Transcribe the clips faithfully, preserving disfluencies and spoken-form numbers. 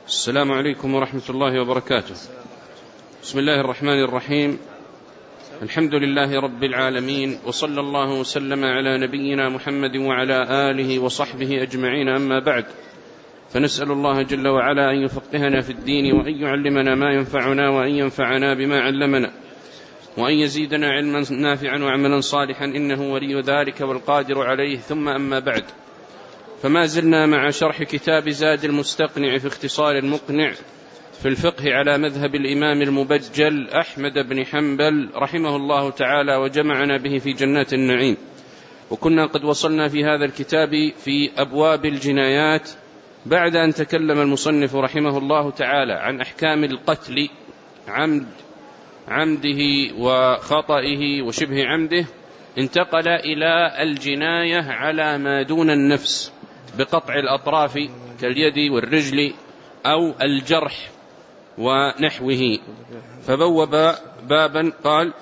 السلام عليكم ورحمة الله وبركاته. بسم الله الرحمن الرحيم. الحمد لله رب العالمين، وصلى الله وسلم على نبينا محمد وعلى آله وصحبه أجمعين، أما بعد، فنسأل الله جل وعلا أن يفقهنا في الدين، وأن يعلمنا ما ينفعنا، وأن ينفعنا بما علمنا، وأن يزيدنا علما نافعا وعملا صالحا، إنه ولي ذلك والقادر عليه. ثم أما بعد، فما زلنا مع شرح كتاب زاد المستقنع في اختصار المقنع في الفقه على مذهب الإمام المبجل أحمد بن حنبل رحمه الله تعالى، وجمعنا به في جنات النعيم. وكنا قد وصلنا في هذا الكتاب في أبواب الجنايات بعد أن تكلم المصنف رحمه الله تعالى عن أحكام القتل، عمد عمده وخطئه وشبه عمده، انتقل إلى الجناية على ما دون النفس بقطع الأطراف كاليد والرجل أو الجرح ونحوه. فبوب بابا قال: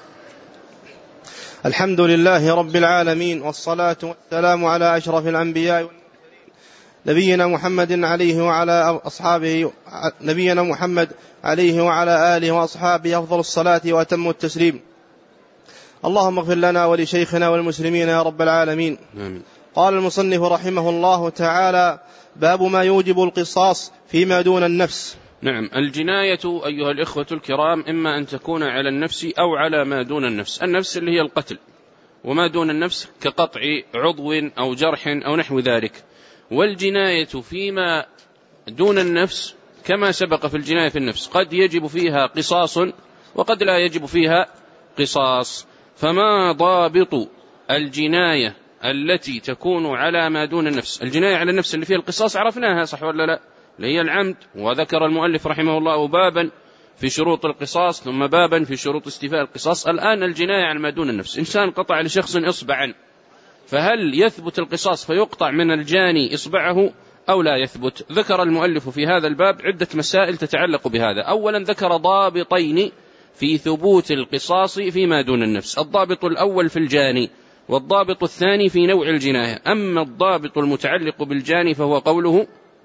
الحمد لله رب العالمين، والصلاة والسلام على أشرف الأنبياء نبينا محمد عليه وعلى أصحابه نبينا محمد عليه وعلى آله وأصحابه أفضل الصلاة وأتم التسليم. اللهم اغفر لنا ولشيخنا والمسلمين يا رب العالمين. آمين. قال المصنف رحمه الله تعالى: باب ما يوجب القصاص فيما دون النفس. نعم، الجناية أيها الإخوة الكرام إما أن تكون على النفس أو على ما دون النفس. النفس اللي هي القتل، وما دون النفس كقطع عضو أو جرح أو نحو ذلك. والجناية فيما دون النفس كما سبق في الجناية في النفس، قد يجب فيها قصاص وقد لا يجب فيها قصاص. فما ضابط الجناية التي تكون على ما دون النفس؟ الجناية على النفس اللي فيها القصاص عرفناها، صح ولا لا؟ اللي هي العمد، وذكر المؤلف رحمه الله بابا في شروط القصاص ثم بابا في شروط استيفاء القصاص. الآن الجناية على ما دون النفس، إنسان قطع لشخص إصبعا، فهل يثبت القصاص فيقطع من الجاني إصبعه أو لا يثبت؟ ذكر المؤلف في هذا الباب عدة مسائل تتعلق بهذا. أولا ذكر ضابطين في ثبوت القصاص فيما دون النفس: الضابط الأول في الجاني، والضابط الثاني في نوع الجناية. أما الضابط المتعلق بالجاني فهو قوله: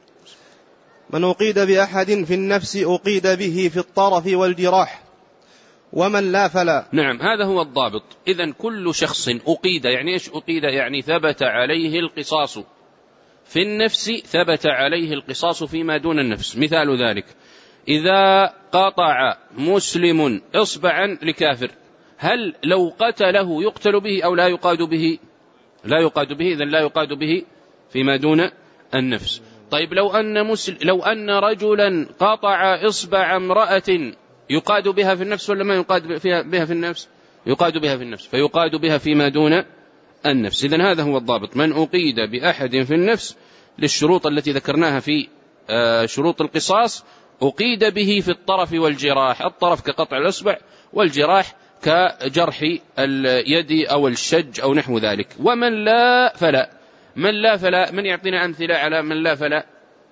من أقيد بأحد في النفس أقيد به في الطرف والجراح، ومن لا فلا. نعم، هذا هو الضابط. إذن كل شخص أقيد، يعني إيش أقيد؟ يعني ثبت عليه القصاص في النفس، ثبت عليه القصاص فيما دون النفس. مثال ذلك: إذا قطع مسلم إصبعا لكافر، هل لو قتله يقتل به أو لا يقاد به؟ لا يقاد به، إذن لا يقاد به فيما دون النفس. طيب لو أن, مسل... لو أن رجلا قطع إصبع امرأة، يقاد بها في النفس ولا ما يقاد بها في النفس؟ يقاد بها في النفس، فيقاد بها فيما دون النفس. إذن هذا هو الضابط: من أقيد بأحد في النفس للشروط التي ذكرناها في شروط القصاص، أقيد به في الطرف والجراح. الطرف كقطع الإصبع، والجراح كجرح اليد أو الشج أو نحو ذلك. ومن لا فلا. من لا فلا، من يعطينا أمثلة على من لا فلا؟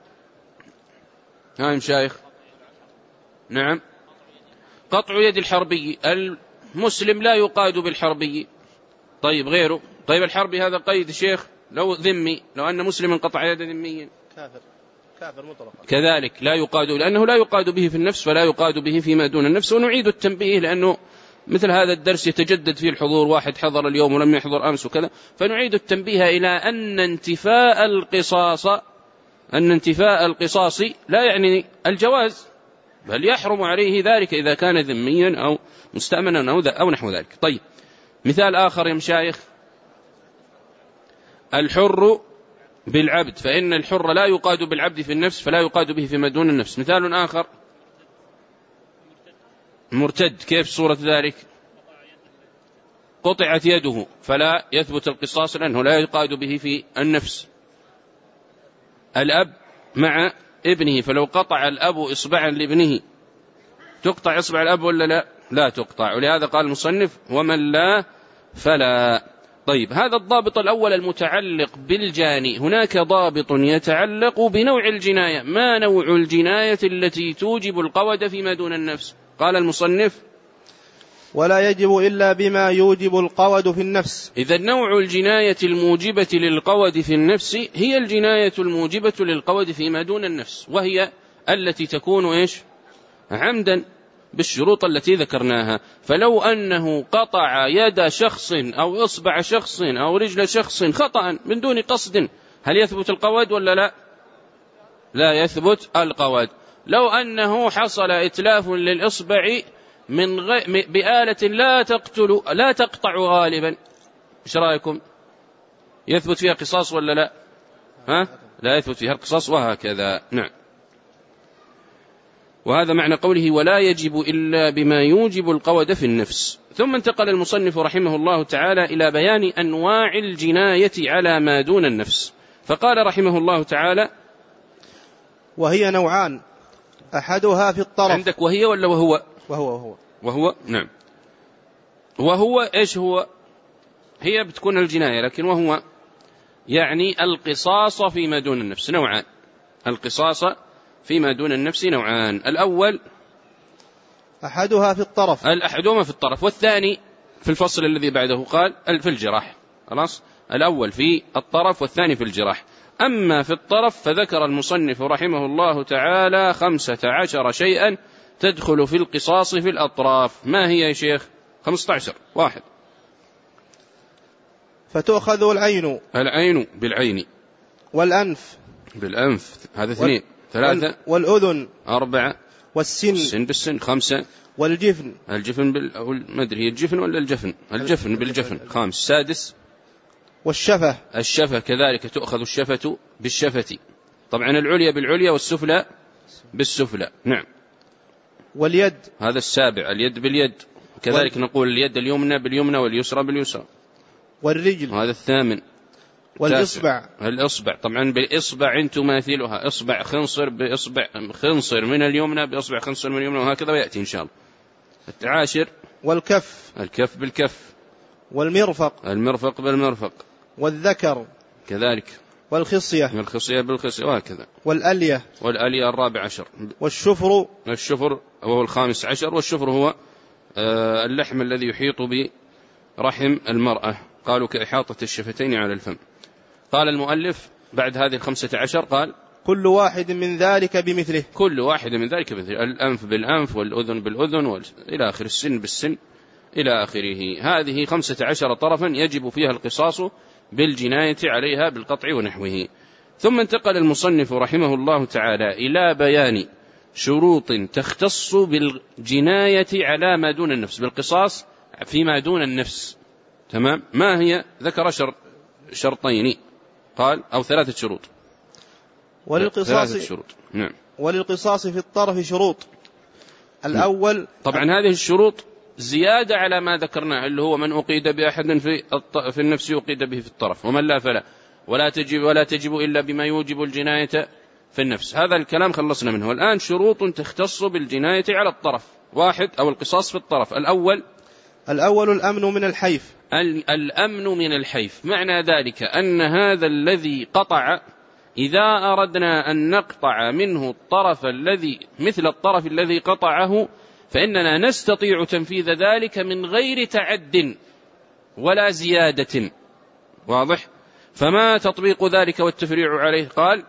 ها مشايخ؟ نعم، قطع يد الحربي، المسلم لا يقاد بالحربي. طيب غيره؟ طيب الحربي هذا قيد شيخ، لو ذمي، لو أن مسلم قطع يد ذميا كافر كافر مطلقا كذلك لا يقاد، لأنه لا يقاد به في النفس فلا يقاد به فيما دون النفس. ونعيد التنبيه لأنه مثل هذا الدرس يتجدد فيه الحضور، واحد حضر اليوم ولم يحضر أمس وكذا، فنعيد التنبيه إلى أن انتفاء القصاص أن انتفاء القصاص لا يعني الجواز، بل يحرم عليه ذلك إذا كان ذميا أو مستأمنا أو نحو ذلك. طيب مثال آخر يا مشايخ: الحر بالعبد، فإن الحر لا يقاد بالعبد في النفس فلا يقاد به فيما دون النفس. مثال آخر: مرتد، كيف صورة ذلك؟ قطعت يده فلا يثبت القصاص لأنه لا يقاد به في النفس. الأب مع ابنه، فلو قطع الأب إصبعا لابنه تقطع إصبع الأب ولا لا؟ لا تقطع. ولهذا قال المصنف: ومن لا فلا. طيب هذا الضابط الأول المتعلق بالجاني. هناك ضابط يتعلق بنوع الجناية. ما نوع الجناية التي توجب القود فيما دون النفس؟ قال المصنف: ولا يجب إلا بما يوجب القود في النفس. إذا نوع الجناية الموجبة للقود في النفس هي الجناية الموجبة للقود فيما دون النفس، وهي التي تكون إيش عمدا بالشروط التي ذكرناها. فلو أنه قطع يد شخص أو إصبع شخص أو رجل شخص خطأ من دون قصد، هل يثبت القود ولا لا؟ لا يثبت القود. لو أنه حصل إتلاف للإصبع من غ... بآلة لا تقتل لا تقطع غالبا، إيش رأيكم؟ يثبت فيها قصاص ولا لا؟ ها؟ لا يثبت فيها القصاص، وهكذا. نعم. وهذا معنى قوله ولا يجب إلا بما يوجب القود في النفس. ثم انتقل المصنف رحمه الله تعالى إلى بيان أنواع الجناية على ما دون النفس، فقال رحمه الله تعالى وهي نوعان، أحدها في الطرف. عندك وهي ولا وهو؟ وهو وهو وهو نعم. وهو إيش هو؟ هي بتكون الجناية، لكن وهو يعني القصاص فيما دون النفس نوعان. القصاص فيما دون النفس نوعان، الأول أحدها في الطرف، الأحدهما في الطرف، والثاني في الفصل الذي بعده قال في الجراح. خلاص، الأول في الطرف والثاني في الجراح. أما في الطرف فذكر المصنف رحمه الله تعالى خمسة عشر شيئا تدخل في القصاص في الأطراف. ما هي يا شيخ؟ خمسة عشر. واحد، فتؤخذ العين، العين بالعين، والأنف بالأنف، هذا اثنين. ثلاثة، والأذن. أربعة، والسن، السن بالسن. خمسة، والجفن، الجفن بال ما أدري هي الجفن ولا الجفن، الجفن بالجفن. خامس. سادس، والشفة، الشفة كذلك تؤخذ الشفة بالشفة، طبعا العليا بالعليا والسفلى بالسفلى. نعم. واليد، هذا السابع، اليد باليد كذلك، وال... نقول اليد اليمنى باليمنى واليسرى باليسرى. والرجل، هذا الثامن. والإصبع، الإصبع طبعا بإصبع تماثلها، إصبع خنصر بإصبع خنصر من اليمنى بإصبع خنصر من اليمنى، وهكذا ويأتي إن شاء الله. العاشر، والكف، الكف بالكف. والمرفق، المرفق بالمرفق. والذكر كذلك. والخصية، والخصية بالخصية، وهكذا. والألية، والألية الرابع عشر. والشفر، الشفر وهو الخامس عشر. والشفر هو اللحم الذي يحيط برحم المرأة، قالوا كإحاطة الشفتين على الفم. قال المؤلف بعد هذه الخمسة عشر قال كل واحد من ذلك بمثله، كل واحد من ذلك بمثله، الأنف بالأنف والأذن بالأذن وال... إلى آخر، السن بالسن إلى آخره. هذه خمسة عشر طرفا يجب فيها القصاص بالجناية عليها بالقطع ونحوه. ثم انتقل المصنف رحمه الله تعالى إلى بيان شروط تختص بالجناية على ما دون النفس، بالقصاص فيما دون النفس. تمام. ما هي؟ ذكر شر... شرطين قال أو ثلاثة شروط. وللقصاص ثلاثة شروط. نعم. وللقصاص في الطرف شروط. الأول طبعا هذه الشروط زيادة على ما ذكرناه، اللي هو من أقيد بأحد في في النفس يقيد به في الطرف، ومن لا فلا، ولا تجب ولا تجب إلا بما يوجب الجناية في النفس. هذا الكلام خلصنا منه. الآن شروط تختص بالجناية على الطرف. واحد، أو القصاص في الطرف. الأول الأول الأمن من الحيف. الأمن من الحيف، معنى ذلك أن هذا الذي قطع إذا أردنا أن نقطع منه الطرف الذي مثل الطرف الذي قطعه فإننا نستطيع تنفيذ ذلك من غير تعد ولا زيادة. واضح؟ فما تطبيق ذلك والتفريع عليه؟ قال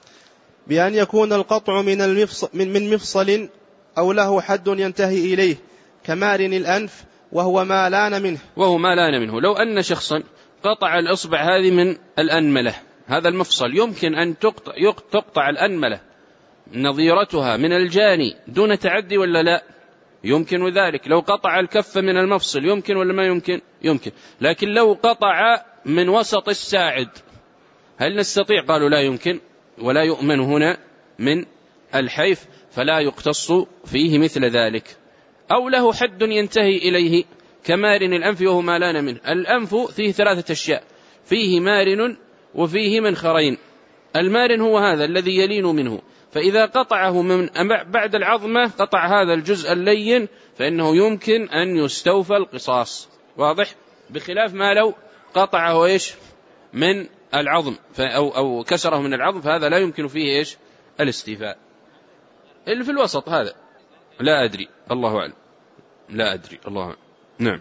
بأن يكون القطع من المفصل, من, من مفصل أو له حد ينتهي إليه كمارن الأنف، وهو ما لان منه. وهو ما لان منه. لو أن شخصا قطع الأصبع هذه من الأنملة، هذا المفصل، يمكن أن تقطع, تقطع الأنملة نظيرتها من الجاني دون تعدي ولا لا؟ يمكن ذلك. لو قطع الكف من المفصل يمكن ولا ما يمكن؟ يمكن. لكن لو قطع من وسط الساعد هل نستطيع؟ قالوا لا يمكن، ولا يؤمن هنا من الحيف، فلا يقتص فيه مثل ذلك. أو له حد ينتهي إليه كمارن الأنف وهو ما لان منه. الأنف فيه ثلاثة أشياء، فيه مارن وفيه منخرين. المارن هو هذا الذي يلين منه، فإذا قطعه من بعد العظمة قطع هذا الجزء اللين فإنه يمكن أن يستوفى القصاص. واضح؟ بخلاف ما لو قطعه إيش من العظم أو, أو كسره من العظم، فهذا لا يمكن فيه إيش الاستيفاء. اللي في الوسط هذا لا أدري، الله أعلم، لا أدري، الله أعلم. نعم.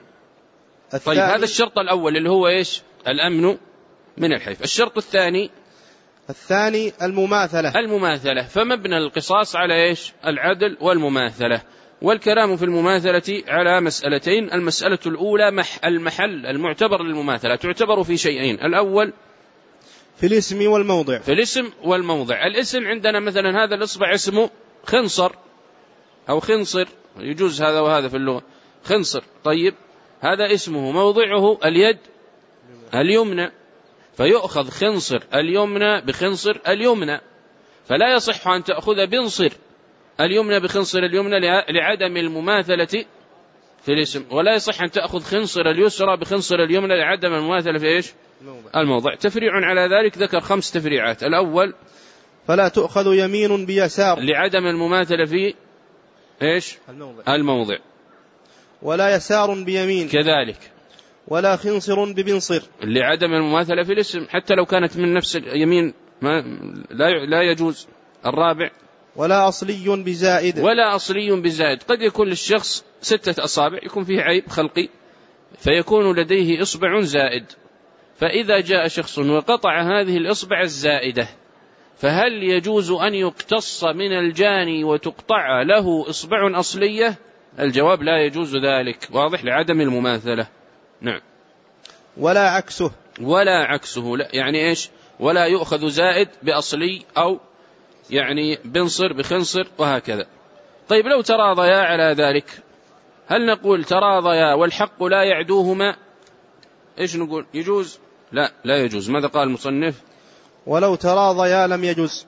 طيب هذا الشرط الأول اللي هو إيش؟ الأمن من الحيف. الشرط الثاني الثاني المماثلة. المماثلة، فمبنى القصاص على إيش؟ العدل والمماثلة. والكلام في المماثلة على مسألتين. المسألة الأولى مح المحل المعتبر للمماثلة تعتبر في شيئين. الأول في الاسم والموضع. في الاسم والموضع. الاسم عندنا مثلا هذا الإصبع اسمه خنصر أو خنصر، يجوز هذا وهذا في اللغة، خنصر. طيب هذا اسمه، موضعه اليد اليمنى، فيؤخذ خنصر اليمنى بخنصر اليمنى، فلا يصح أن تأخذ بنصر اليمنى بخنصر اليمنى لعدم المماثلة في الاسم، ولا يصح أن تأخذ خنصر اليسرى بخنصر اليمنى لعدم المماثلة في إيش؟ الموضع. تفريع على ذلك ذكر خمس تفريعات. الأول فلا تؤخذ يمين بيسار لعدم المماثلة في إيش؟ الموضع. الموضع. ولا يسار بيمين كذلك. ولا خنصر ببنصر لعدم المماثلة في الاسم حتى لو كانت من نفس اليمين ما لا لا يجوز. الرابع ولا أصلي بزائد. ولا أصلي بزائد. قد يكون للشخص ستة أصابع يكون فيه عيب خلقي فيكون لديه إصبع زائد، فإذا جاء شخص وقطع هذه الإصبع الزائدة فهل يجوز أن يقتص من الجاني وتقطع له إصبع أصلية؟ الجواب لا يجوز ذلك، واضح، لعدم المماثلة. نعم. ولا عكسه. ولا عكسه، لا يعني إيش؟ ولا يؤخذ زائد بأصلي أو يعني بنصر بخنصر وهكذا. طيب لو تراضيا على ذلك هل نقول تراضيا والحق لا يعدوهما؟ إيش نقول؟ يجوز؟ لا لا يجوز. ماذا قال المصنف؟ ولو تراضيا لم يجوز.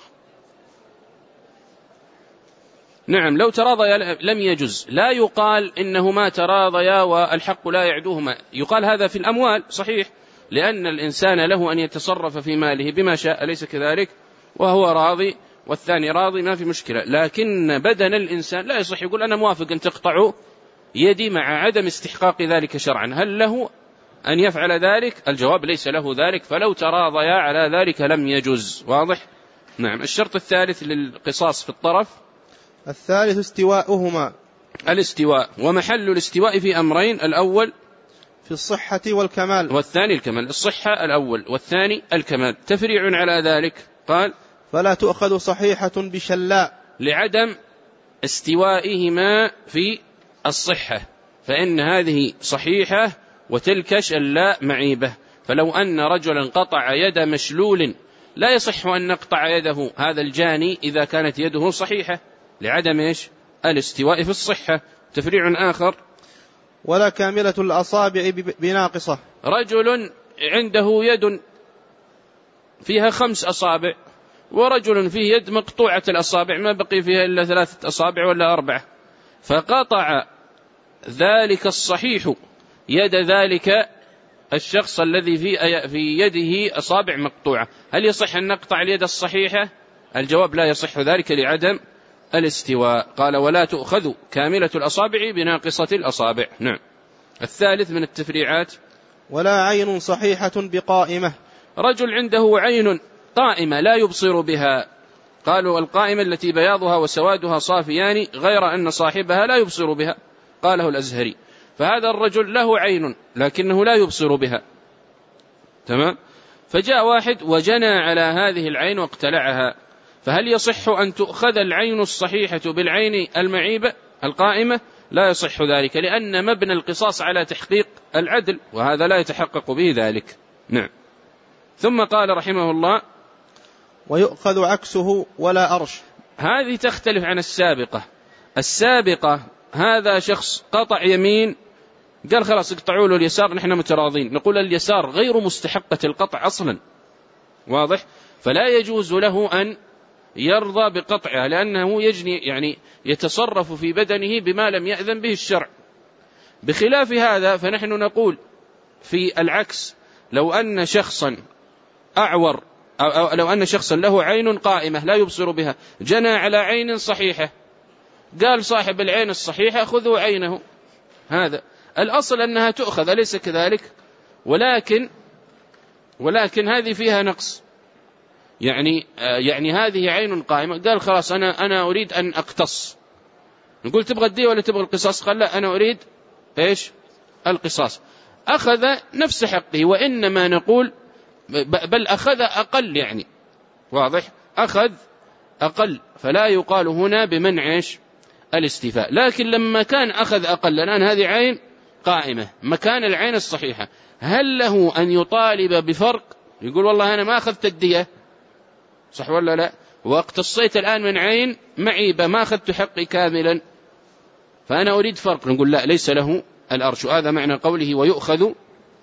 نعم، لو تراضيا لم يجوز. لا يقال إنهما تراضيا والحق لا يعدوهما، يقال هذا في الأموال صحيح، لأن الإنسان له أن يتصرف في ماله بما شاء، أليس كذلك؟ وهو راضي والثاني راضي، ما في مشكلة. لكن بدن الإنسان لا يصح يقول أنا موافق أن تقطعوا يدي مع عدم استحقاق ذلك شرعا. هل له أن يفعل ذلك؟ الجواب ليس له ذلك، فلو تراضيا على ذلك لم يجوز. واضح؟ نعم. الشرط الثالث للقصاص في الطرف. الثالث استواؤهما. الاستواء، ومحل الاستواء في أمرين: الأول في الصحة والكمال، والثاني الكمال. الصحة الأول والثاني الكمال. تفريع على ذلك قال فلا تؤخذ صحيحة بشلاء لعدم استوائهما في الصحة، فإن هذه صحيحة وتلك شلاء معيبة. فلو أن رجلا قطع يد مشلول لا يصح أن نقطع يده هذا الجاني إذا كانت يده صحيحة لعدم إيش؟ الاستواء في الصحة. تفريع آخر ولا كاملة الأصابع بناقصة. رجل عنده يد فيها خمس أصابع ورجل فيه يد مقطوعة الأصابع ما بقي فيها إلا ثلاثة أصابع ولا أربعة، فقطع ذلك الصحيح يد ذلك الشخص الذي في في يده أصابع مقطوعة، هل يصح أن نقطع اليد الصحيحة؟ الجواب لا يصح ذلك لعدم الاستواء. قال ولا تؤخذ كاملة الأصابع بناقصة الأصابع. نعم. الثالث من التفريعات ولا عين صحيحة بقائمة. رجل عنده عين قائمة لا يبصر بها، قالوا القائمة التي بياضها وسوادها صافيان غير أن صاحبها لا يبصر بها، قاله الأزهري. فهذا الرجل له عين لكنه لا يبصر بها، تمام؟ فجاء واحد وجنى على هذه العين واقتلعها، فهل يصح أن تؤخذ العين الصحيحة بالعين المعيبة القائمة؟ لا يصح ذلك، لأن مبنى القصاص على تحقيق العدل وهذا لا يتحقق به ذلك. نعم. ثم قال رحمه الله ويؤخذ عكسه ولا أرش. هذه تختلف عن السابقة. السابقة هذا شخص قطع يمين قال خلاص اقطعوا له اليسار نحن متراضين، نقول اليسار غير مستحقة القطع أصلا، واضح؟ فلا يجوز له أن يرضى بقطعها لأنه يجني يعني يتصرف في بدنه بما لم يأذن به الشرع. بخلاف هذا فنحن نقول في العكس، لو أن شخصا أعور أو لو أن شخصا له عين قائمة لا يبصر بها جنى على عين صحيحة، قال صاحب العين الصحيحة خذوا عينه، هذا الأصل أنها تؤخذ أليس كذلك؟ ولكن ولكن هذه فيها نقص، يعني يعني هذه عين قائمة، قال خلاص أنا أنا أريد أن أقتص. نقول تبغى الدية ولا تبغى القصاص؟ قال لا أنا أريد إيش؟ القصاص. أخذ نفس حقه، وإنما نقول بل أخذ أقل، يعني واضح؟ أخذ أقل، فلا يقال هنا بمنع إيش؟ الاستيفاء. لكن لما كان أخذ أقل، الآن هذه عين قائمة مكان العين الصحيحة، هل له أن يطالب بفرق؟ يقول والله أنا ما أخذت الدية، صح ولا لا؟ واقتصيت الآن من عين معيبة ما أخذت حقي كاملا، فأنا أريد فرق. نقول لا، ليس له الأرش. هذا معنى قوله ويؤخذ.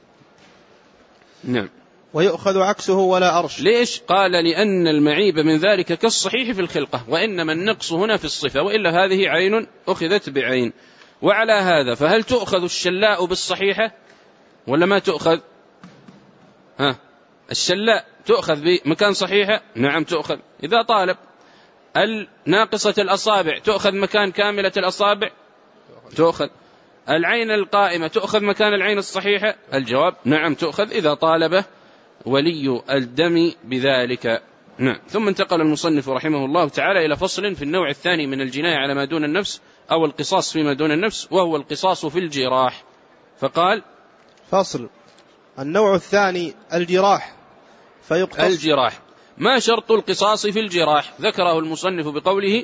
نعم، ويؤخذ عكسه ولا أرش. ليش؟ قال لأن المعيب من ذلك كالصحيح في الخلقة، وإنما النقص هنا في الصفة، وإلا هذه عين أخذت بعين. وعلى هذا فهل تؤخذ الشلاء بالصحيحة ولا ما تؤخذ؟ ها، الشلاء تؤخذ بمكان صحيحة؟ نعم تؤخذ. إذا طالب الناقصة الأصابع تؤخذ مكان كاملة الأصابع؟ تؤخذ. العين القائمة تؤخذ مكان العين الصحيحة؟ الجواب نعم تؤخذ إذا طالب ولي الدم بذلك. نعم. ثم انتقل المصنف رحمه الله تعالى إلى فصل في النوع الثاني من الجناية على ما دون النفس أو القصاص فيما دون النفس، وهو القصاص في الجراح. فقال فصل النوع الثاني الجراح. فيقتص الجراح. ما شرط القصاص في الجراح؟ ذكره المصنف بقوله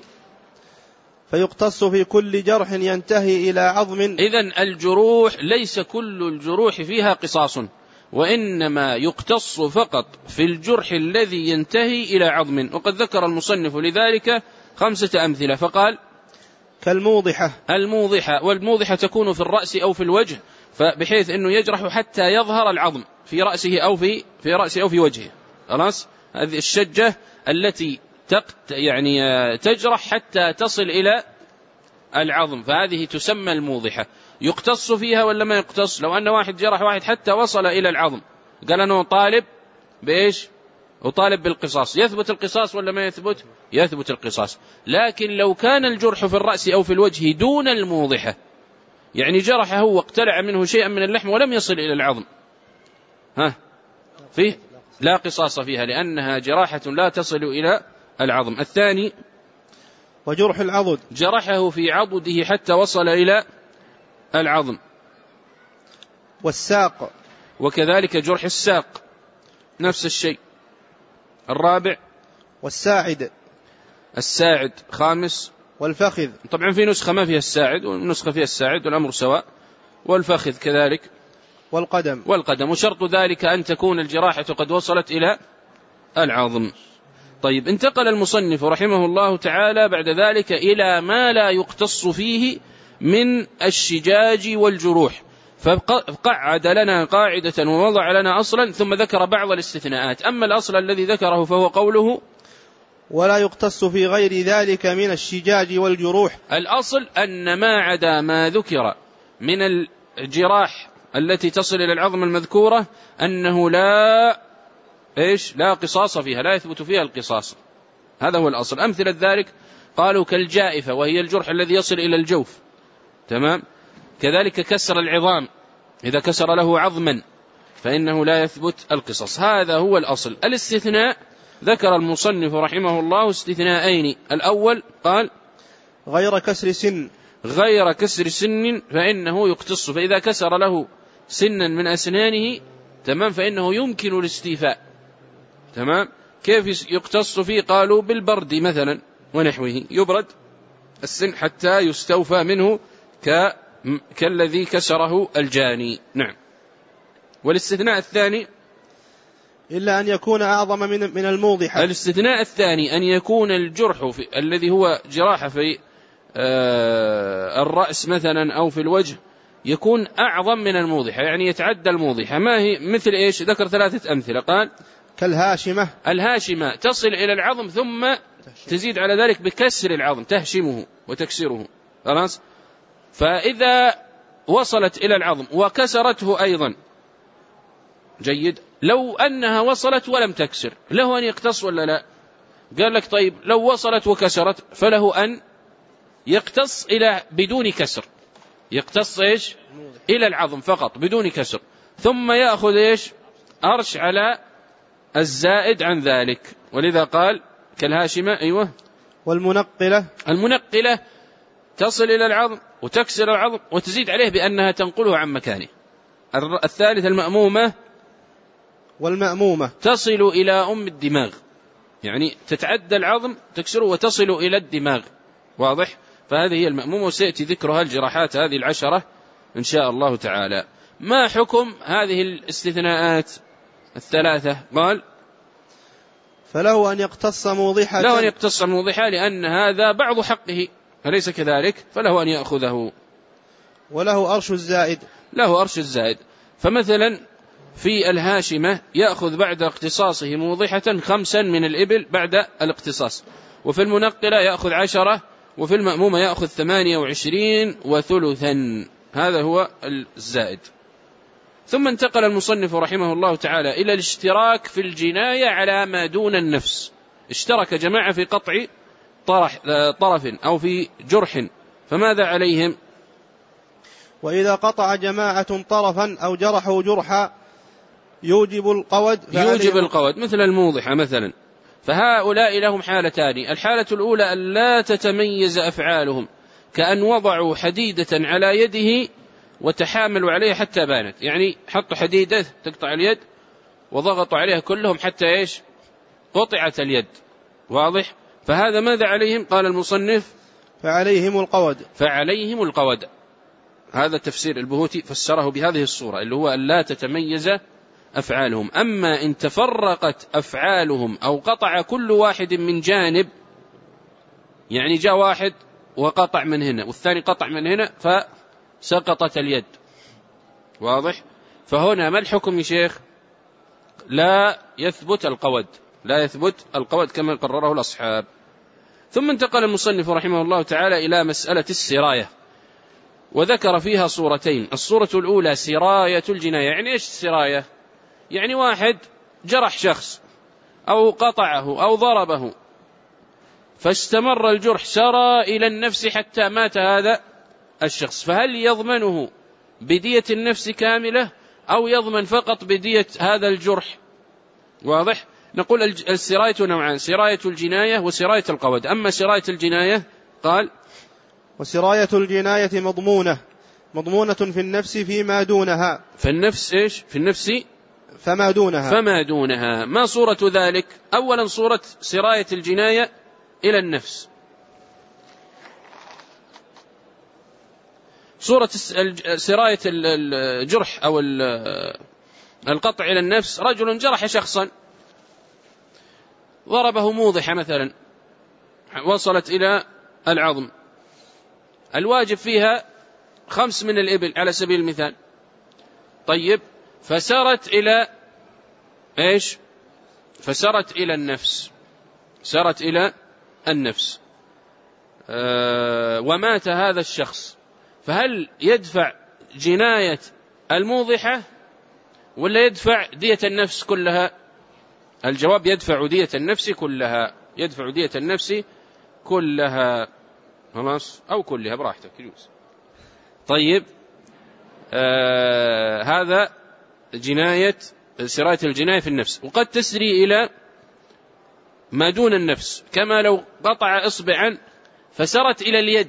فيقتص في كل جرح ينتهي إلى عظم. إذن الجروح ليس كل الجروح فيها قصاص، وإنما يقتص فقط في الجرح الذي ينتهي إلى عظم. وقد ذكر المصنف لذلك خمسة أمثلة، فقال كالموضحة. الموضحة، والموضحة تكون في الرأس أو في الوجه، فبحيث أنه يجرح حتى يظهر العظم في رأسه أو في في رأسه أو في وجهه. خلاص، هذه الشجة التي تقت يعني تجرح حتى تصل إلى العظم، فهذه تسمى الموضحة. يقتص فيها ولا ما يقتص؟ لو أن واحد جرح واحد حتى وصل إلى العظم، قال أنه طالب بإيش؟ وطالب بالقصاص، يثبت القصاص ولا ما يثبت؟ يثبت القصاص. لكن لو كان الجرح في الرأس أو في الوجه دون الموضحة، يعني جرحه واقتلع منه شيئا من اللحم ولم يصل إلى العظم، ها فيه لا قصاص فيها، لأنها جراحة لا تصل إلى العظم. الثاني وجرح العضد، جرحه في عضده حتى وصل إلى العظم. والساق، وكذلك جرح الساق نفس الشيء. الرابع والساعد. الساعد خامس. والفخذ، طبعا في نسخة ما فيها الساعد ونسخة فيها الساعد والأمر سواء. والفخذ كذلك. والقدم. والقدم، وشرط ذلك أن تكون الجراحة قد وصلت إلى العظم. طيب، انتقل المصنف رحمه الله تعالى بعد ذلك إلى ما لا يقتص فيه من الشجاج والجروح، فقعد لنا قاعدة ووضع لنا أصلا، ثم ذكر بعض الاستثناءات. أما الأصل الذي ذكره فهو قوله ولا يقتص في غير ذلك من الشجاج والجروح. الأصل أن ما عدا ما ذكر من الجراح التي تصل إلى العظم المذكورة أنه لا إيش لا قصاص فيها، لا يثبت فيها القصاص. هذا هو الأصل. أمثلة ذلك قالوا كالجائفة، وهي الجرح الذي يصل إلى الجوف، تمام. كذلك كسر العظام، إذا كسر له عظما فإنه لا يثبت القصاص. هذا هو الأصل. الاستثناء ذكر المصنف رحمه الله استثناءين. الأول قال غير كسر سن. غير كسر سن فإنه يقتص، فإذا كسر له سنا من أسنانه تمام فإنه يمكن الاستيفاء، تمام. كيف يقتص فيه؟ قالوا بالبرد مثلا ونحوه، يبرد السن حتى يستوفى منه ك... كالذي كسره الجاني. نعم. والاستثناء الثاني إلا أن يكون أعظم من من الموضحة. الاستثناء الثاني أن يكون الجرح في الذي هو جراحة في آه الرأس مثلا أو في الوجه يكون أعظم من الموضحة، يعني يتعدى الموضحة. ما هي؟ مثل إيش؟ ذكر ثلاثة أمثلة. قال كالهاشمة. الهاشمة تصل إلى العظم ثم تزيد على ذلك بكسر العظم، تهشمه وتكسره. خلاص. فإذا وصلت إلى العظم وكسرته أيضا جيد. لو أنها وصلت ولم تكسر له أن يقتص ولا لا؟ قال لك طيب لو وصلت وكسرت فله أن يقتص إلى بدون كسر، يقتص إيش؟ إلى العظم فقط بدون كسر، ثم يأخذ إيش؟ أرش على الزائد عن ذلك. ولذا قال كالهاشمة. أيوة. والمنقلة. المنقلة تصل إلى العظم وتكسر العظم وتزيد عليه بأنها تنقله عن مكانه. الثالث المأمومة. والمأمومة تصل إلى أم الدماغ، يعني تتعدى العظم تكسره وتصل إلى الدماغ. واضح؟ فهذه هي المأمومة، وسيأتي ذكرها الجراحات هذه العشرة إن شاء الله تعالى. ما حكم هذه الاستثناءات الثلاثة؟ قال فله أن يقتص موضحة، له أن يقتص موضحة لأن هذا بعض حقه، أليس كذلك؟ فله أن يأخذه. وله أرش الزائد، له أرش الزائد. فمثلا في الهاشمة يأخذ بعد اقتصاصه موضحة خمسا من الإبل بعد الاقتصاص، وفي المنقلة يأخذ عشرة، وفي المأمومة يأخذ ثمانية وعشرين وثلثا. هذا هو الزائد. ثم انتقل المصنف رحمه الله تعالى إلى الاشتراك في الجناية على ما دون النفس. اشترك جماعة في قطع طرح طرف أو في جرح، فماذا عليهم؟ وإذا قطع جماعة طرفا أو جرحوا جرحا يوجب القود، يوجب القود مثل الموضحة مثلا. فهؤلاء لهم حالتان: الحالة الأولى أن لا تتميز أفعالهم، كأن وضعوا حديدة على يده وتحاملوا عليها حتى بانت، يعني حطوا حديدة تقطع اليد وضغطوا عليها كلهم حتى إيش؟ قطعت اليد. واضح؟ فهذا ماذا عليهم؟ قال المصنف فعليهم القود. فعليهم القود. هذا تفسير البهوتي، فسره بهذه الصورة اللي هو أن لا تتميز أفعالهم. أما إن تفرقت أفعالهم أو قطع كل واحد من جانب، يعني جاء واحد وقطع من هنا والثاني قطع من هنا فسقطت اليد. واضح؟ فهنا ما الحكم يا شيخ؟ لا يثبت القود، لا يثبت القود كما قرره الأصحاب. ثم انتقل المصنف رحمه الله تعالى إلى مسألة السراية، وذكر فيها صورتين. الصورة الأولى سراية الجناية. يعني إيش السراية؟ يعني واحد جرح شخص أو قطعه أو ضربه فاستمر الجرح سرى إلى النفس حتى مات هذا الشخص، فهل يضمنه بدية النفس كاملة أو يضمن فقط بدية هذا الجرح؟ واضح؟ نقول السراية نوعان: سراية الجناية وسراية القود. أما سراية الجناية قال وسراية الجناية مضمونة مضمونة في النفس فيما دونها. في النفس إيش؟ في النفس فما دونها. فما دونها. ما صورة ذلك؟ أولا صورة سراية الجناية إلى النفس. صورة سراية الجرح أو القطع إلى النفس: رجل جرح شخصا، ضربه موضحة مثلا وصلت إلى العظم، الواجب فيها خمس من الإبل على سبيل المثال. طيب، فسرت إلى إيش؟ فسرت إلى النفس، سرت إلى النفس أه ومات هذا الشخص، فهل يدفع جناية الموضحة ولا يدفع دية النفس كلها؟ الجواب: يدفع دية النفس كلها، يدفع دية النفس كلها. خلاص، أو كلها براحتك يجوز. طيب، آه هذا جناية سراية الجناية في النفس. وقد تسري إلى ما دون النفس، كما لو قطع إصبعا فسرت إلى اليد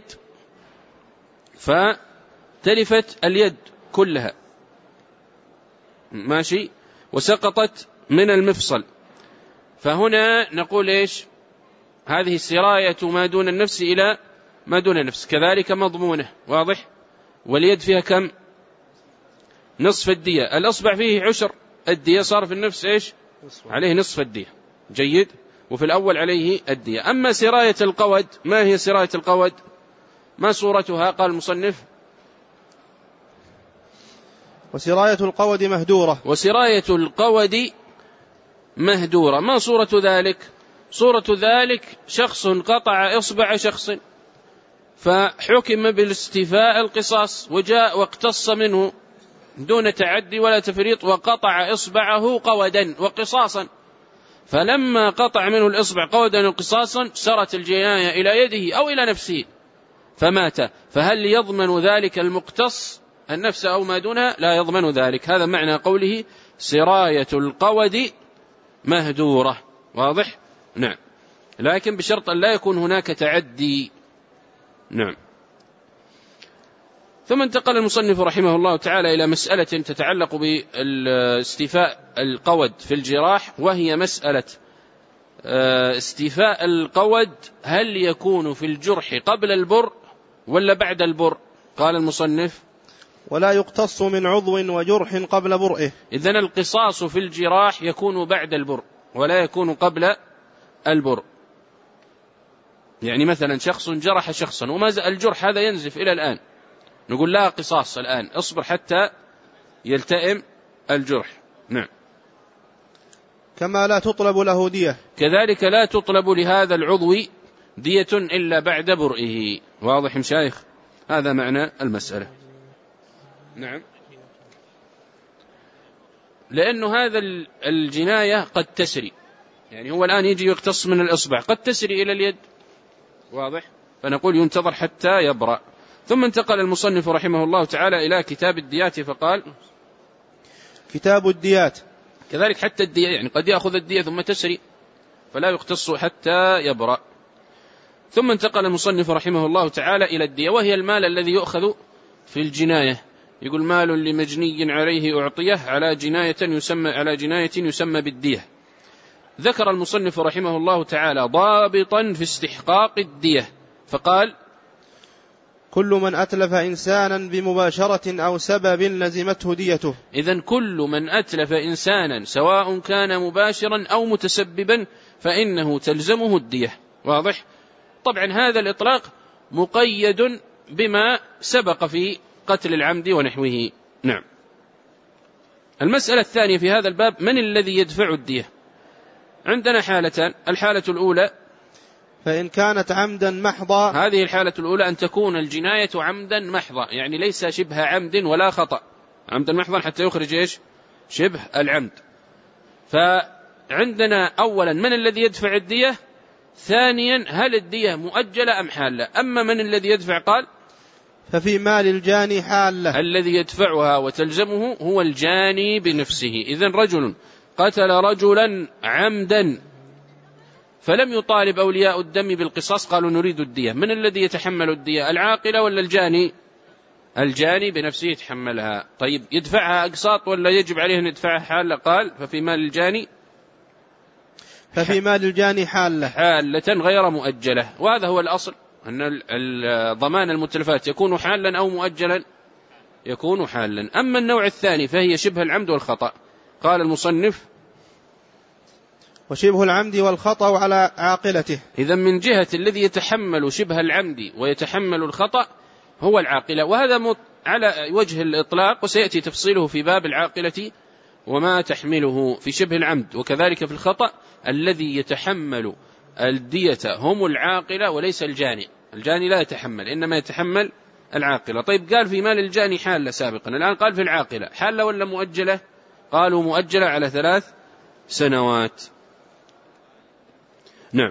فتلفت اليد كلها، ماشي، وسقطت من المفصل، فهنا نقول إيش؟ هذه سراية ما دون النفس إلى ما دون النفس، كذلك مضمونة. واضح؟ واليد فيها كم؟ نصف الدية. الأصبع فيه عشر الدية، صار في النفس إيش؟ عليه نصف الدية. جيد. وفي الأول عليه الدية. أما سراية القود، ما هي سراية القود؟ ما صورتها؟ قال المصنف: وسراية القود مهدورة. وسراية القود مهدورة. ما صورة ذلك؟ صورة ذلك شخص قطع إصبع شخص فحكم بالاستيفاء القصاص، وجاء واقتص منه دون تعدي ولا تفريط وقطع إصبعه قودا وقصاصا، فلما قطع منه الإصبع قودا وقصاصا سرت الجناية إلى يده أو إلى نفسه فمات، فهل يضمن ذلك المقتص النفس أو ما دونها؟ لا يضمن ذلك. هذا معنى قوله سراية القود مهدورة. واضح؟ نعم، لكن بشرط أن لا يكون هناك تعدي. نعم. ثم انتقل المصنف رحمه الله تعالى إلى مسألة تتعلق باستيفاء القود في الجراح، وهي مسألة استيفاء القود هل يكون في الجرح قبل البر ولا بعد البر؟ قال المصنف ولا يقتص من عضو وجرح قبل برئه. إذن القصاص في الجراح يكون بعد البر ولا يكون قبل البر. يعني مثلا شخص جرح شخصا وما زال الجرح هذا ينزف إلى الآن، نقول لا قصاص الآن، اصبر حتى يلتئم الجرح. نعم. كما لا تطلب له دية، كذلك لا تطلب لهذا العضو دية إلا بعد برئه. واضح مشايخ؟ هذا معنى المسألة. نعم. لأنه هذا الجناية قد تسري، يعني هو الآن يجي يقتص من الإصبع، قد تسري إلى اليد. واضح؟ فنقول ينتظر حتى يبرأ. ثم انتقل المصنف رحمه الله تعالى إلى كتاب الديات فقال كتاب الديات. كذلك حتى الدية، يعني قد يأخذ الدية ثم تسري فلا يقتص حتى يبرأ. ثم انتقل المصنف رحمه الله تعالى إلى الدية، وهي المال الذي يؤخذ في الجناية. يقول مال لمجني عليه أعطيه على جناية يسمى على جناية يسمى بالدية. ذكر المصنف رحمه الله تعالى ضابطا في استحقاق الدية فقال كل من أتلف إنسانا بمباشرة أو سبب لزمته ديته. إذن كل من أتلف إنسانا سواء كان مباشرا أو متسببا فإنه تلزمه الدية. واضح؟ طبعا هذا الإطلاق مقيد بما سبق في قتل العمد ونحوه. نعم. المسألة الثانية في هذا الباب من الذي يدفع الدية؟ عندنا حالتان. الحالة الأولى فإن كانت عمدا محضا، هذه الحالة الأولى أن تكون الجناية عمدا محضا، يعني ليس شبه عمد ولا خطأ، عمدا محضا حتى يخرج إيش؟ شبه العمد. فعندنا أولا من الذي يدفع الدية، ثانيا هل الدية مؤجلة أم حالة. أما من الذي يدفع قال ففي مال الجاني حالة، الذي يدفعها وتلزمه هو الجاني بنفسه. إذن رجل قتل رجلا عمدا فلم يطالب أولياء الدم بالقصاص، قالوا نريد الدية، من الذي يتحمل الدية؟ العاقلة ولا الجاني؟ الجاني بنفسه يتحملها. طيب يدفعها أقساط ولا يجب عليه أن يدفعها حالة؟ قال ففي مال الجاني ففي مال الجاني حالة حالة غير مؤجلة. وهذا هو الأصل، أن ضمان المتلفات يكون حالا أو مؤجلا، يكون حالا. أما النوع الثاني فهي شبه العمد والخطأ. قال المصنف وشبه العمد والخطأ على عاقلته. إذا من جهة الذي يتحمل شبه العمد ويتحمل الخطأ هو العاقلة، وهذا على وجه الإطلاق، وسيأتي تفصيله في باب العاقلة وما تحمله في شبه العمد. وكذلك في الخطأ الذي يتحمل الدية هم العاقلة وليس الجاني. الجاني لا يتحمل، إنما يتحمل العاقلة. طيب قال في مال الجاني حالة سابقا، الآن قال في العاقلة حالة ولا مؤجلة؟ قالوا مؤجلة على ثلاث سنوات. نعم.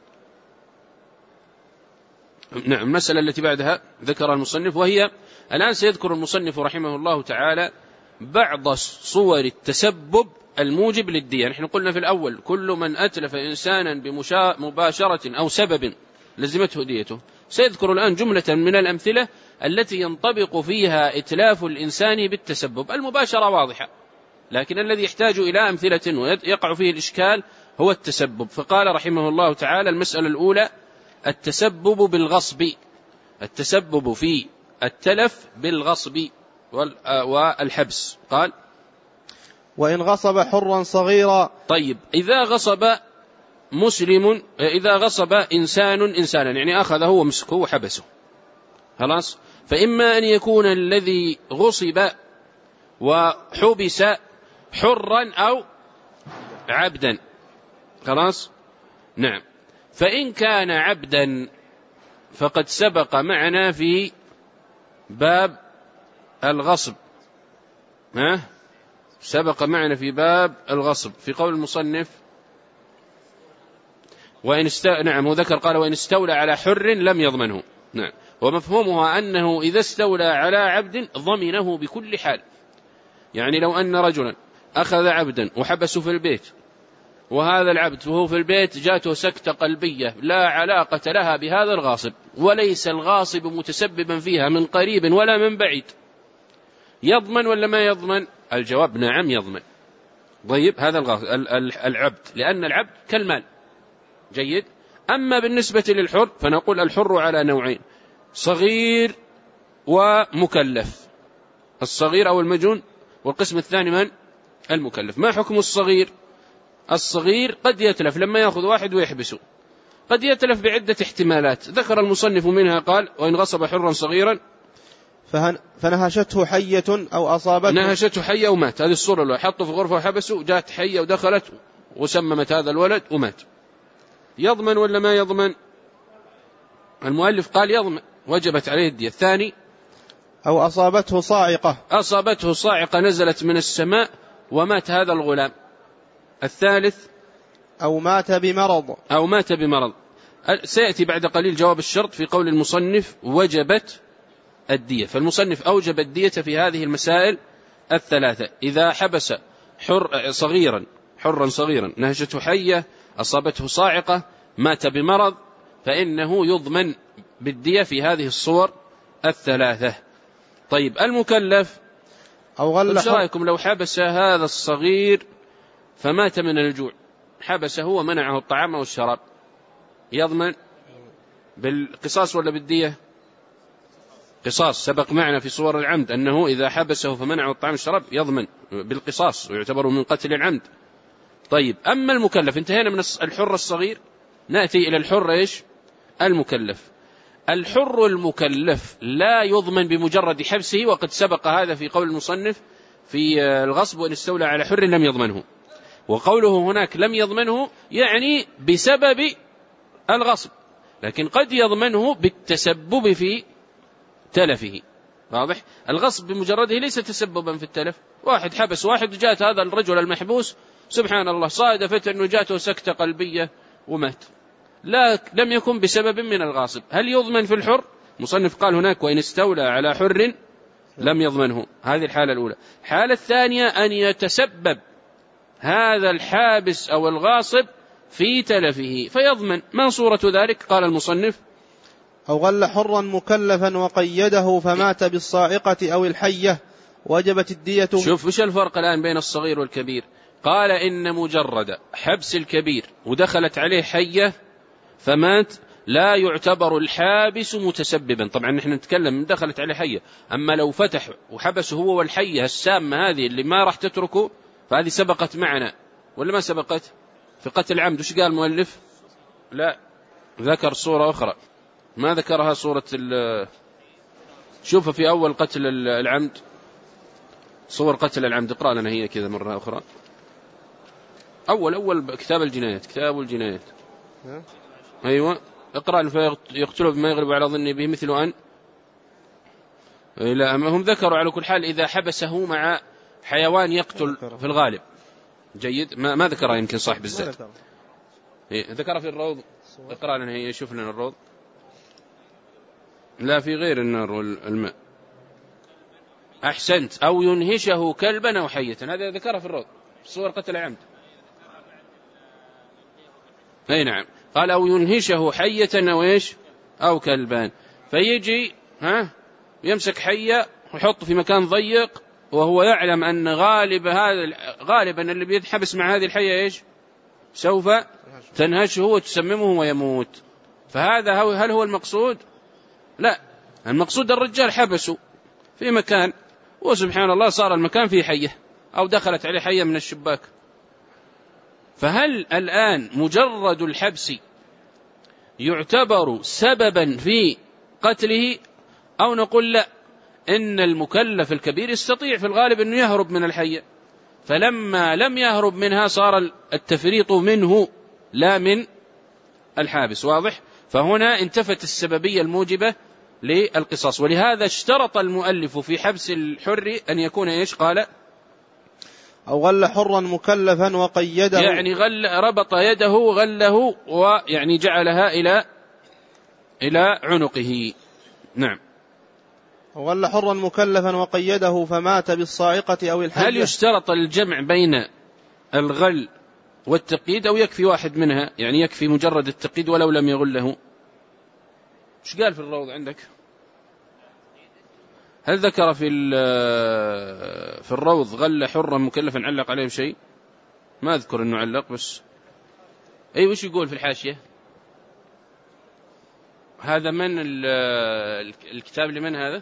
نعم. المسألة التي بعدها ذكر المصنف، وهي الآن سيذكر المصنف رحمه الله تعالى بعض صور التسبب الموجب للدية. نحن قلنا في الأول كل من أتلف إنسانا بمباشرة أو سبب لزمته ديته. سيذكر الآن جملة من الأمثلة التي ينطبق فيها إتلاف الإنسان بالتسبب. المباشرة واضحة، لكن الذي يحتاج إلى أمثلة ويقع فيه الإشكال هو التسبب. فقال رحمه الله تعالى المسألة الأولى التسبب بالغصب، التسبب في التلف بالغصب والحبس. قال وإن غصب حرا صغيرا. طيب إذا غصب مسلم، إذا غصب إنسان إنسانا، يعني أخذه ومسكه وحبسه، خلاص، فإما أن يكون الذي غصب وحبس حرا أو عبدا، خلاص. نعم. فإن كان عبدا فقد سبق معنا في باب الغصب، ها سبق معنا في باب الغصب في قول المصنف وإن است... نعم وذكر قال وإن استولى على حر لم يضمنه. نعم. ومفهومها أنه إذا استولى على عبد ضمنه بكل حال. يعني لو أن رجلا أخذ عبدا وحبسه في البيت، وهذا العبد وهو في البيت جاته سكتة قلبية لا علاقة لها بهذا الغاصب، وليس الغاصب متسببا فيها من قريب ولا من بعيد، يضمن ولا ما يضمن؟ الجواب نعم يضمن. طيب هذا الغاصب العبد، لأن العبد كالمال، جيد. أما بالنسبة للحر فنقول الحر على نوعين: صغير ومكلف، الصغير أو المجنون، والقسم الثاني من؟ المكلف. ما حكم الصغير؟ الصغير قد يتلف لما يأخذ واحد ويحبسه، قد يتلف بعدة احتمالات ذكر المصنف منها، قال: وإن غصب حرا صغيرا فنهشته حية أو أصابته نهشته حية ومات. هذه الصورة اللي حطه في غرفة وحبسه، جاءت حية ودخلت وسممت هذا الولد ومات، يضمن ولا ما يضمن؟ المؤلف قال يضمن، وجبت عليه الدية. الثاني: أو أصابته صاعقة أصابته صاعقة نزلت من السماء ومات هذا الغلام. الثالث: أو مات بمرض أو مات بمرض. سيأتي بعد قليل جواب الشرط في قول المصنف: وجبت الدية. فالمصنف أوجب الدية في هذه المسائل الثلاثة: إذا حبس حر صغيرا حرا صغيرا، نهشته حية، أصابته صاعقة، مات بمرض، فإنه يضمن بالدية في هذه الصور الثلاثة. طيب المكلف، أو غل ايش رأيكم لو حبس هذا الصغير فمات من الجوع، حبسه ومنعه الطعام والشراب، يضمن بالقصاص ولا بالدية؟ قصاص. سبق معنا في صور العمد أنه إذا حبسه فمنعه الطعام والشراب يضمن بالقصاص ويعتبر من قتل العمد. طيب أما المكلف، انتهينا من الحر الصغير، نأتي إلى الحر إيش؟ المكلف. الحر المكلف لا يضمن بمجرد حبسه، وقد سبق هذا في قول المصنف في الغصب: وإن استولى على حر لم يضمنه. وقوله هناك لم يضمنه يعني بسبب الغصب، لكن قد يضمنه بالتسبب في تلفه. واضح؟ الغصب بمجرده ليس تسببا في التلف. واحد حبس واحد وجاءت هذا الرجل المحبوس سبحان الله صادفت أنه جاءته سكتة قلبية ومات، لا لم يكن بسبب من الغاصب. هل يضمن في الحر؟ مصنف قال هناك: وإن استولى على حر لم يضمنه. هذه الحالة الأولى. الحالة الثانية أن يتسبب هذا الحابس أو الغاصب في تلفه فيضمن. ما صورة ذلك؟ قال المصنف: أو غل حرا مكلفا وقيده فمات بالصاعقة أو الحية وجبت الدية. شوف وش الفرق الآن بين الصغير والكبير؟ قال إن مجرد حبس الكبير ودخلت عليه حية فمات لا يعتبر الحابس متسببا. طبعا نحن نتكلم من دخلت عليه حية، أما لو فتح وحبسه هو والحية السامة هذه اللي ما راح تتركه فهذه سبقت معنا ولا ما سبقت في قتل العمد. وش قال المؤلف؟ لا، ذكر صورة أخرى ما ذكرها، صورة شوف في أول قتل العمد، صور قتل العمد، اقرأ لنا هي كذا مرة أخرى. أول أول كتاب الجنايات، كتاب الجنايات، أيوة اقرأ: فيقتله بما يغلب على ظنه به مثل أن. لا، هم ذكروا على كل حال إذا حبسه مع حيوان يقتل في الغالب. جيد. ما, ما ذكرها يمكن صاحب الزاد، ذكرها في الروض. اقرأ لنا هي، شوف لنا الروض. لا، في غير النار والماء. أحسنت. أو ينهشه كلبا أو حية، هذا ذكرها في الروض صور قتل عمد. أي نعم. قال: أو ينهشه حية أو إيش أو كلبان. فيجي ها يمسك حية ويحطه في مكان ضيق وهو يعلم أن غالب هذا غالبا اللي بيتحبس مع هذه الحية إيش سوف تنهشه وتسممه ويموت. فهذا هل هو المقصود؟ لا، المقصود الرجال حبسه في مكان وسبحان الله صار المكان فيه حية أو دخلت عليه حية من الشباك. فهل الآن مجرد الحبس يعتبر سببا في قتله، أو نقول لا، إن المكلف الكبير يستطيع في الغالب أنه يهرب من الحية، فلما لم يهرب منها صار التفريط منه لا من الحابس. واضح؟ فهنا انتفت السببية الموجبة للقصاص. ولهذا اشترط المؤلف في حبس الحر أن يكون إيش؟ قال: أو غل حرا مكلفا وقيده، يعني غل ربط يده غله ويعني جعلها إلى إلى عنقه. نعم. أو غل حرا مكلفا وقيده فمات بالصاعقة أو الحية. هل يشترط الجمع بين الغل والتقييد أو يكفي واحد منها؟ يعني يكفي مجرد التقييد ولو لم يغله. ايش قال في الروض عندك؟ هل ذكر في في الروض غل حرا مكلفا علق عليه شيء؟ ما أذكر أنه علق، بس أي وش يقول في الحاشية؟ هذا من الكتاب لمن هذا؟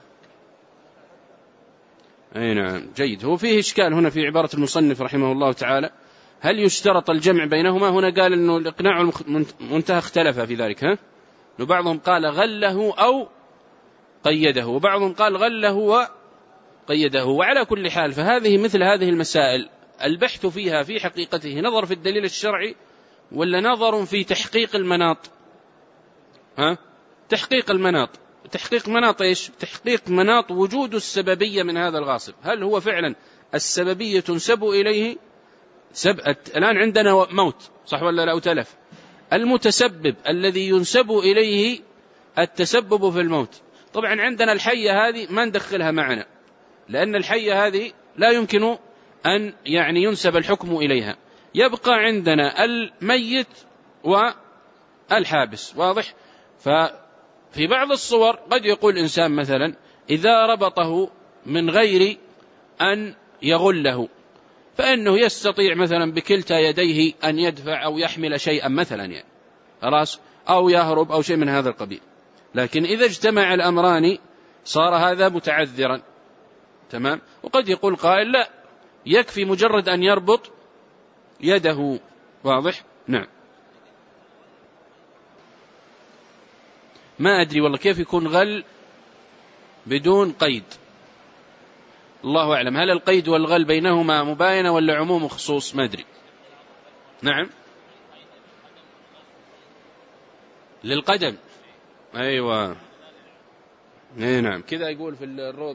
أي نعم جيد. هو فيه إشكال هنا في عبارة المصنف رحمه الله تعالى، هل يشترط الجمع بينهما؟ هنا قال أنه الإقناع والمنتهى اختلف في ذلك، ها؟ وبعضهم قال غله أو قيده، وبعضهم قال غله وقيده. وعلى كل حال فهذه مثل هذه المسائل البحث فيها في حقيقته نظر في الدليل الشرعي ولا نظر في تحقيق المناط؟ ها؟ تحقيق المناط. تحقيق مناط إيش؟ تحقيق مناط وجود السببية من هذا الغاصب. هل هو فعلا السببية تنسب إليه؟ سب... الآن عندنا موت، صح ولا لا؟ أتلف. المتسبب الذي ينسب إليه التسبب في الموت. طبعا عندنا الحية هذه ما ندخلها معنا، لأن الحية هذه لا يمكن أن يعني ينسب الحكم إليها. يبقى عندنا الميت والحابس، واضح؟ ففي بعض الصور قد يقول إنسان مثلا إذا ربطه من غير أن يغله فإنه يستطيع مثلا بكلتا يديه أن يدفع أو يحمل شيئا مثلا، يعني خلاص، أو يهرب أو شيء من هذا القبيل. لكن إذا اجتمع الأمران صار هذا متعذرا، تمام. وقد يقول قائل لا، يكفي مجرد أن يربط يده، واضح؟ نعم. ما أدري والله كيف يكون غل بدون قيد، الله أعلم. هل القيد والغل بينهما مباينة ولا عموم وخصوص؟ ما أدري. نعم للقدم، أيوة نعم كذا يقول في الروض.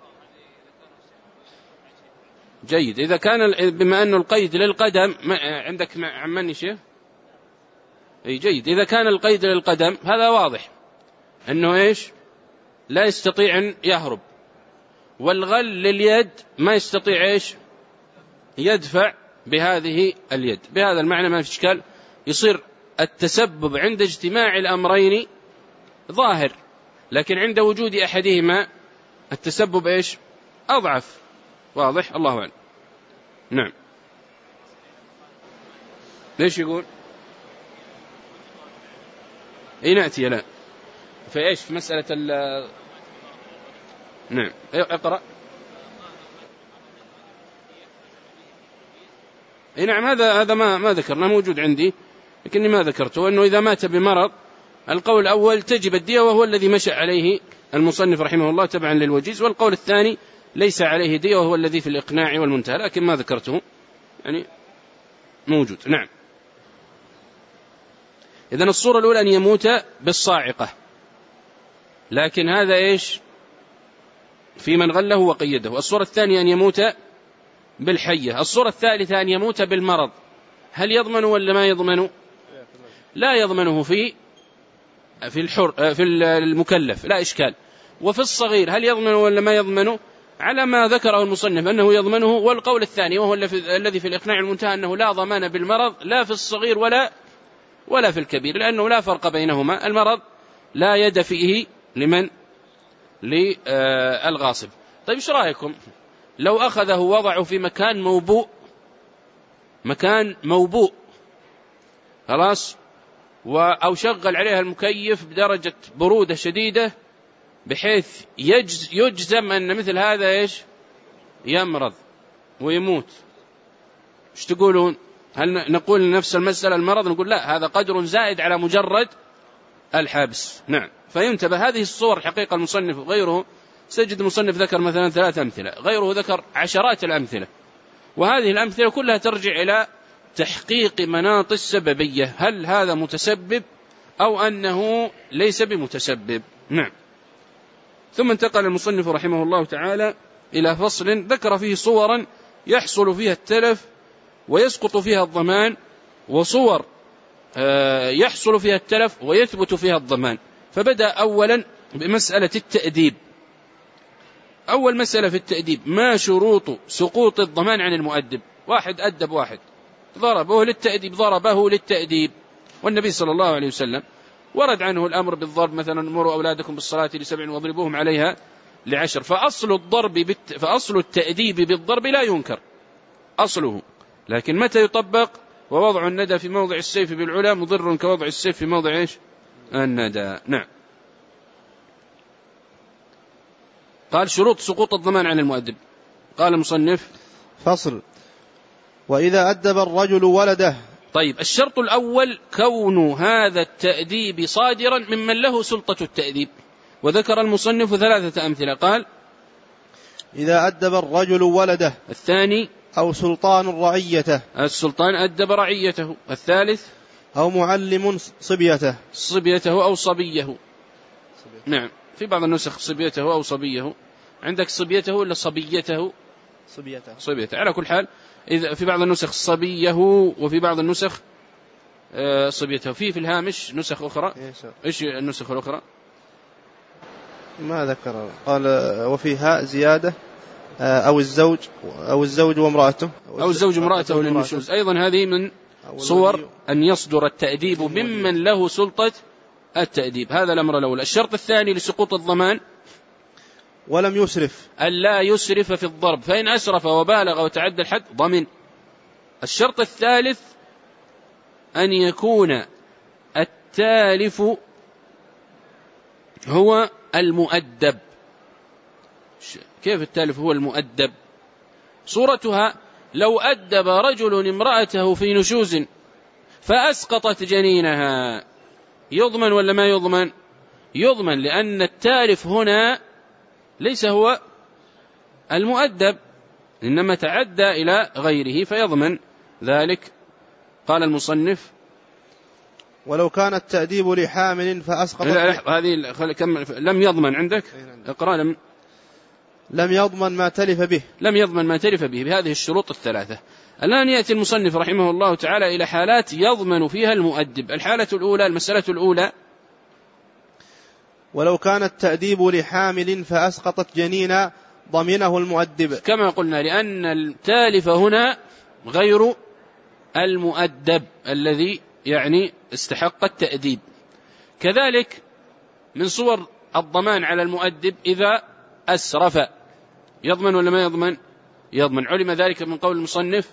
جيد. إذا كان بما أنه القيد للقدم عندك عمني شيء، أي جيد. إذا كان القيد للقدم هذا واضح أنه إيش لا يستطيع أن يهرب، والغل لليد ما يستطيع إيش يدفع بهذه اليد. بهذا المعنى ما في إشكال، يصير التسبب عند اجتماع الأمرين ظاهر، لكن عند وجود أحدهما التسبب إيش أضعف، واضح؟ الله أعلم. نعم. ليش يقول إيه نأتي لا في إيش في مسألة ال نعم اقرأ. إيه نعم هذا هذا ما ما ذكرنا، موجود عندي لكني ما ذكرته، أنه إذا مات بمرض القول الأول تجب الدية وهو الذي مشى عليه المصنف رحمه الله تبعا للوجيز، والقول الثاني ليس عليه دية وهو الذي في الإقناع والمنتهى، لكن ما ذكرته يعني موجود. نعم. إذن الصورة الأولى أن يموت بالصاعقة، لكن هذا إيش في من غله وقيده. الصورة الثانية أن يموت بالحية. الصورة الثالثة أن يموت بالمرض. هل يضمن ولا ما يضمن؟ لا يضمنه في في الحر في المكلف لا إشكال. وفي الصغير هل يضمن ولا ما يضمنه؟ على ما ذكره المصنف أنه يضمنه، والقول الثاني وهو الذي في الإقناع المنتهى أنه لا ضمان بالمرض لا في الصغير ولا ولا في الكبير، لأنه لا فرق بينهما. المرض لا يد فيه لمن للغاصب. طيب ايش رأيكم لو أخذه وضعه في مكان موبوء، مكان موبوء خلاص، أو شغل عليها المكيف بدرجة برودة شديدة بحيث يجزم أن مثل هذا إيش يمرض ويموت، ايش تقولون؟ هل نقول نفس المسألة المرض نقول لا هذا قدر زائد على مجرد الحبس؟ نعم. فينتبه هذه الصور حقيقة المصنف وغيره، سجد المصنف ذكر مثلا ثلاث أمثلة، غيره ذكر عشرات الأمثلة، وهذه الأمثلة كلها ترجع إلى تحقيق مناط السببية، هل هذا متسبب أو أنه ليس بمتسبب. نعم. ثم انتقل المصنف رحمه الله تعالى إلى فصل ذكر فيه صورا يحصل فيها التلف ويسقط فيها الضمان، وصور يحصل فيها التلف ويثبت فيها الضمان. فبدأ أولا بمسألة التأديب. أول مسألة في التأديب ما شروط سقوط الضمان عن المؤدب؟ واحد أدب واحد ضربه للتأديب، ضربه للتأديب، والنبي صلى الله عليه وسلم ورد عنه الأمر بالضرب، مثلا مروا أولادكم بالصلاة لسبع واضربوهم عليها لعشر. فأصل الضرب بالت... فأصل التأديب بالضرب لا ينكر أصله، لكن متى يطبق؟ ووضع الندى في موضع السيف بالعلا مضر كوضع السيف في موضع إيش؟ الندى. نعم. قال شروط سقوط الضمان عن المؤدب. قال المصنف فصل: وإذا أدب الرجل ولده. طيب، الشرط الأول كون هذا التأديب صادرا ممن له سلطة التأديب، وذكر المصنف ثلاثة أمثلة. قال: إذا أدب الرجل ولده. الثاني: أو سلطان رعيته. السلطان أدب رعيته. الثالث: أو معلم صبيته. صبيته أو صبيه. نعم، في بعض النسخ صبيته أو صبيه. عندك صبيته ولا صبيته؟ صبيته. صبيته. على كل حال، إذا في بعض النسخ صبيه وفي بعض النسخ صبيته. في في الهامش نسخ أخرى. إيش النسخ الأخرى؟ ما ذكر. قال: وفي هاء زيادة أو الزوج أو الزوج وامرأته أو الزوج وامرأته للنشوز. أيضا هذه من صور أن يصدر التأديب ممن له سلطة التأديب. هذا الأمر الأول. الشرط الثاني لسقوط الضمان: ولم يسرف، ألا يسرف في الضرب، فإن أسرف وبالغ وتعدى الحد ضمن. الشرط الثالث أن يكون التالف هو المؤدب. كيف التالف هو المؤدب؟ صورتها: لو أدب رجل امرأته في نشوز فأسقطت جنينها، يضمن ولا ما يضمن؟ يضمن، لأن التالف هنا ليس هو المؤدب، إنما تعدى إلى غيره فيضمن ذلك. قال المصنف: ولو كان التأديب لحامل فأسقط. هذه لم يضمن عندك. اقرأ. لم لم يضمن ما تلف به. لم يضمن ما تلف به بهذه الشروط الثلاثة. الآن يأتي المصنف رحمه الله تعالى إلى حالات يضمن فيها المؤدب. الحالة الأولى، المسألة الأولى: ولو كان التأديب لحامل فأسقطت جنينا ضمنه المؤدب. كما قلنا، لأن التالف هنا غير المؤدب الذي يعني استحق التأديب. كذلك من صور الضمان على المؤدب إذا أسرف، يضمن ولا ما يضمن؟ يضمن. علم ذلك من قول المصنف: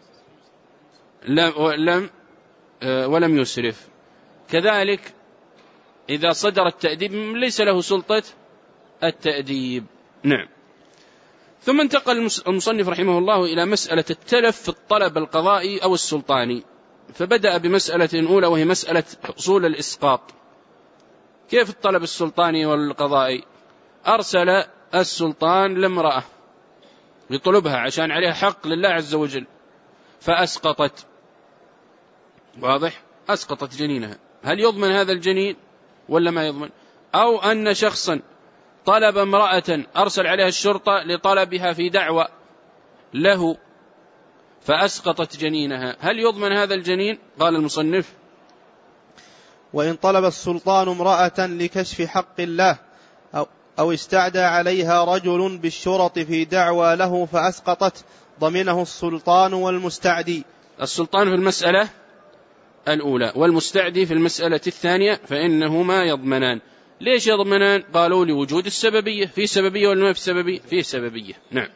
لم ولم يسرف. كذلك إذا صدر التأديب ليس له سلطة التأديب. نعم. ثم انتقل المصنف رحمه الله إلى مسألة التلف في الطلب القضائي أو السلطاني، فبدأ بمسألة أولى وهي مسألة حصول الإسقاط. كيف الطلب السلطاني والقضائي؟ أرسل السلطان لامرأة يطلبها عشان عليها حق لله عز وجل فأسقطت، واضح؟ أسقطت جنينها، هل يضمن هذا الجنين ولا ما يضمن؟ أو أن شخصا طلب امرأة أرسل عليها الشرطة لطلبها في دعوة له فأسقطت جنينها، هل يضمن هذا الجنين؟ قال المصنف: وإن طلب السلطان امرأة لكشف حق الله أو, أو استعدى عليها رجل بالشرط في دعوى له فأسقطت ضمنه السلطان والمستعدي. السلطان في المسألة الأولى والمستعدي في المسألة الثانية، فإنهما يضمنان. ليش يضمنان؟ قالوا لوجود السببية. في سببية ولا ما في سببية؟ في سببية. نعم.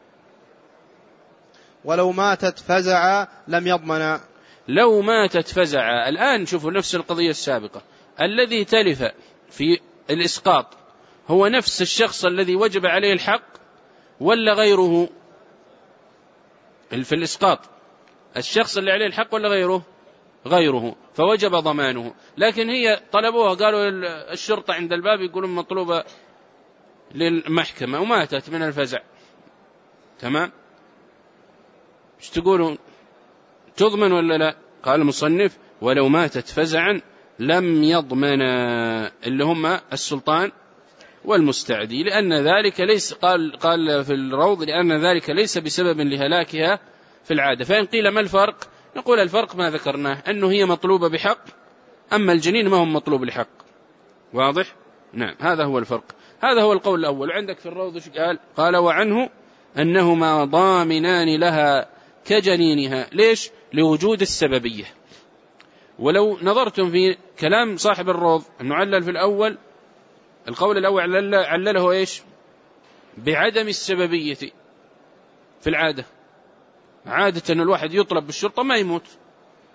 ولو ماتت فزع لم يضمنا. لو ماتت فزع. الآن شوفوا نفس القضية السابقة، الذي تلف في الإسقاط هو نفس الشخص الذي وجب عليه الحق ولا غيره؟ في الإسقاط الشخص اللي عليه الحق ولا غيره؟ غيره، فوجب ضمانه. لكن هي طلبوها، قالوا الشرطة عند الباب يقولون مطلوبة للمحكمة وماتت من الفزع، تمام؟ ايش تقولون؟ تضمن ولا لا؟ قال المصنف: ولو ماتت فزعا لم يضمن، اللي هم السلطان والمستعدي، لأن ذلك ليس، قال قال في الروض: لأن ذلك ليس بسبب لهلاكها في العادة. فإن قيل ما الفرق؟ نقول الفرق ما ذكرناه، أنه هي مطلوبة بحق، أما الجنين ما هو مطلوب لحق. واضح؟ نعم، هذا هو الفرق. هذا هو القول الأول. عندك في الروض ايش قال؟ قال: وعنه أنهما ضامنان لها كجنينها. ليش؟ لوجود السببية. ولو نظرتم في كلام صاحب الروض أنه علل في الأول، القول الأول علله إيش؟ بعدم السببية في العادة. عادة أن الواحد يطلب بالشرطة ما يموت،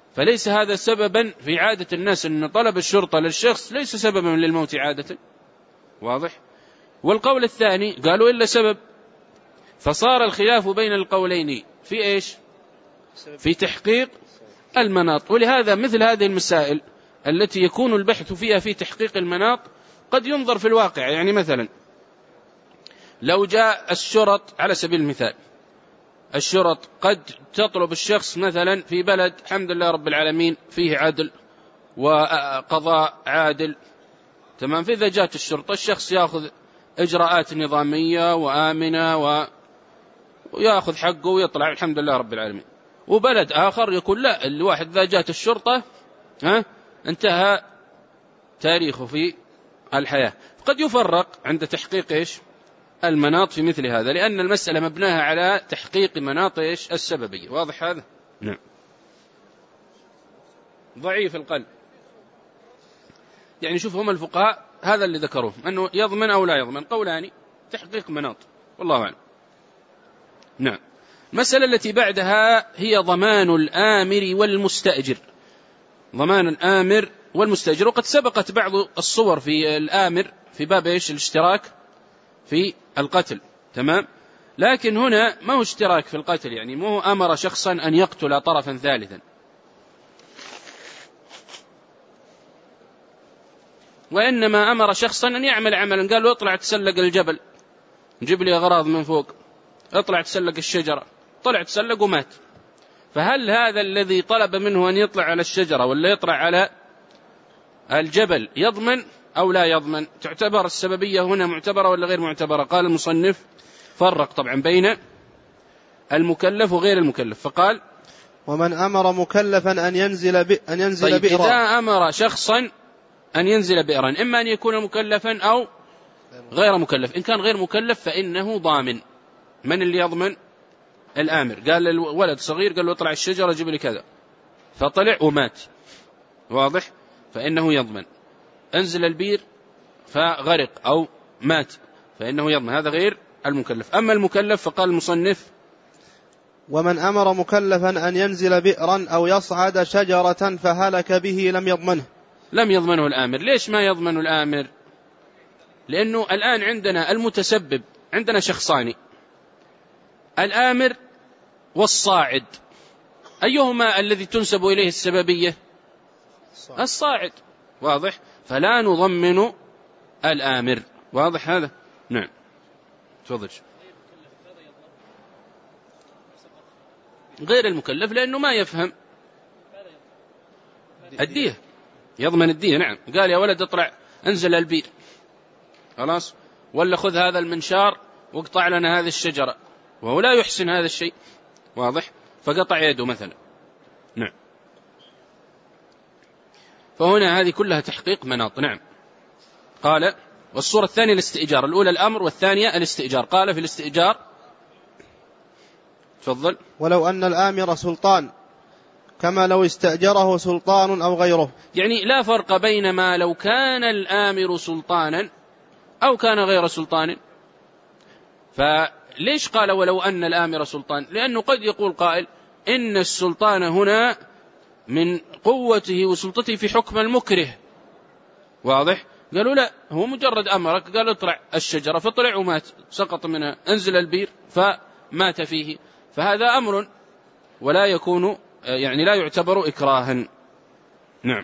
فليس هذا سببا في عادة الناس أن طلب الشرطة للشخص ليس سببا للموت عادة. واضح؟ والقول الثاني قالوا إلا سبب، فصار الخلاف بين القولين في إيش؟ في تحقيق المناط. ولهذا مثل هذه المسائل التي يكون البحث فيها في تحقيق المناط قد ينظر في الواقع. يعني مثلا لو جاء الشرط على سبيل المثال، الشرط قد تطلب الشخص مثلا في بلد الحمد لله رب العالمين فيه عدل وقضاء عادل، تمام، فإذا جاءت الشرطة الشخص يأخذ إجراءات نظامية وآمنة ويأخذ حقه ويطلع الحمد لله رب العالمين. وبلد آخر يقول لا، الواحد إذا جاءت الشرطة ها انتهى تاريخه في الحياة. قد يفرق عند تحقيق إيش؟ المناط في مثل هذا، لأن المسألة مبناها على تحقيق مناط إيش؟ السببية. واضح هذا؟ نعم. ضعيف القلب، يعني شوف هم الفقهاء هذا اللي ذكروه، أنه يضمن أو لا يضمن، قولان تحقيق مناط، والله أعلم. نعم. المسألة التي بعدها هي ضمان الآمر والمستأجر. ضمان الآمر والمستأجر، وقد سبقت بعض الصور في الآمر في باب إيش؟ الاشتراك في القتل، تمام. لكن هنا ما هو اشتراك في القتل، يعني ما هو أمر شخصا أن يقتل طرفا ثالثا، وإنما أمر شخصا أن يعمل عملا، قال له اطلع تسلق الجبل جيب لي أغراض من فوق، اطلع تسلق الشجرة، طلع تسلق ومات. فهل هذا الذي طلب منه أن يطلع على الشجرة ولا يطلع على الجبل يضمن أو لا يضمن؟ تعتبر السببية هنا معتبرة ولا غير معتبرة؟ قال المصنف فرق طبعا بين المكلف وغير المكلف، فقال ومن أمر مكلفا أن ينزل ب... أن ينزل طيب بئرا. إذا أمر شخصا أن ينزل بئرا، إما أن يكون مكلفا أو غير مكلف. إن كان غير مكلف فإنه ضامن. من اللي يضمن؟ الآمر. قال للولد صغير قال له اطلع الشجرة جيب لي كذا، فطلع ومات، واضح، فإنه يضمن. انزل البير فغرق أو مات فإنه يضمن، هذا غير المكلف. أما المكلف فقال المصنف ومن أمر مكلفا أن ينزل بئرا أو يصعد شجرة فهلك به لم يضمنه. لم يضمنه الآمر. ليش ما يضمن الآمر؟ لأنه الآن عندنا المتسبب، عندنا شخصان، الآمر والصاعد، أيهما الذي تنسب إليه السببية؟ الصاعد، واضح، فلا نضمن الآمر. واضح هذا؟ نعم. تفضل. غير المكلف لأنه ما يفهم الدية، يضمن الدية. نعم. قال يا ولد اطلع انزل البير، خلاص، ولا خذ هذا المنشار واقطع لنا هذه الشجرة، وهو لا يحسن هذا الشيء، واضح، فقطع يده مثلا. نعم. فهنا هذه كلها تحقيق مناط. نعم. قال والصورة الثانية الاستئجار، الأولى الأمر والثانية الاستئجار. قال في الاستئجار تفضل ولو أن الآمر سلطان كما لو استأجره سلطان أو غيره. يعني لا فرق بين ما لو كان الآمر سلطانا أو كان غير سلطان. فليش قال ولو أن الآمر سلطان؟ لأنه قد يقول قائل إن السلطان هنا من قوته وسلطته في حكم المكره، واضح. قالوا لا، هو مجرد أمرك، قال اطلع الشجرة فطلع ومات، سقط منها، انزل البير فمات فيه، فهذا أمر ولا يكون يعني لا يعتبر إكراها. نعم.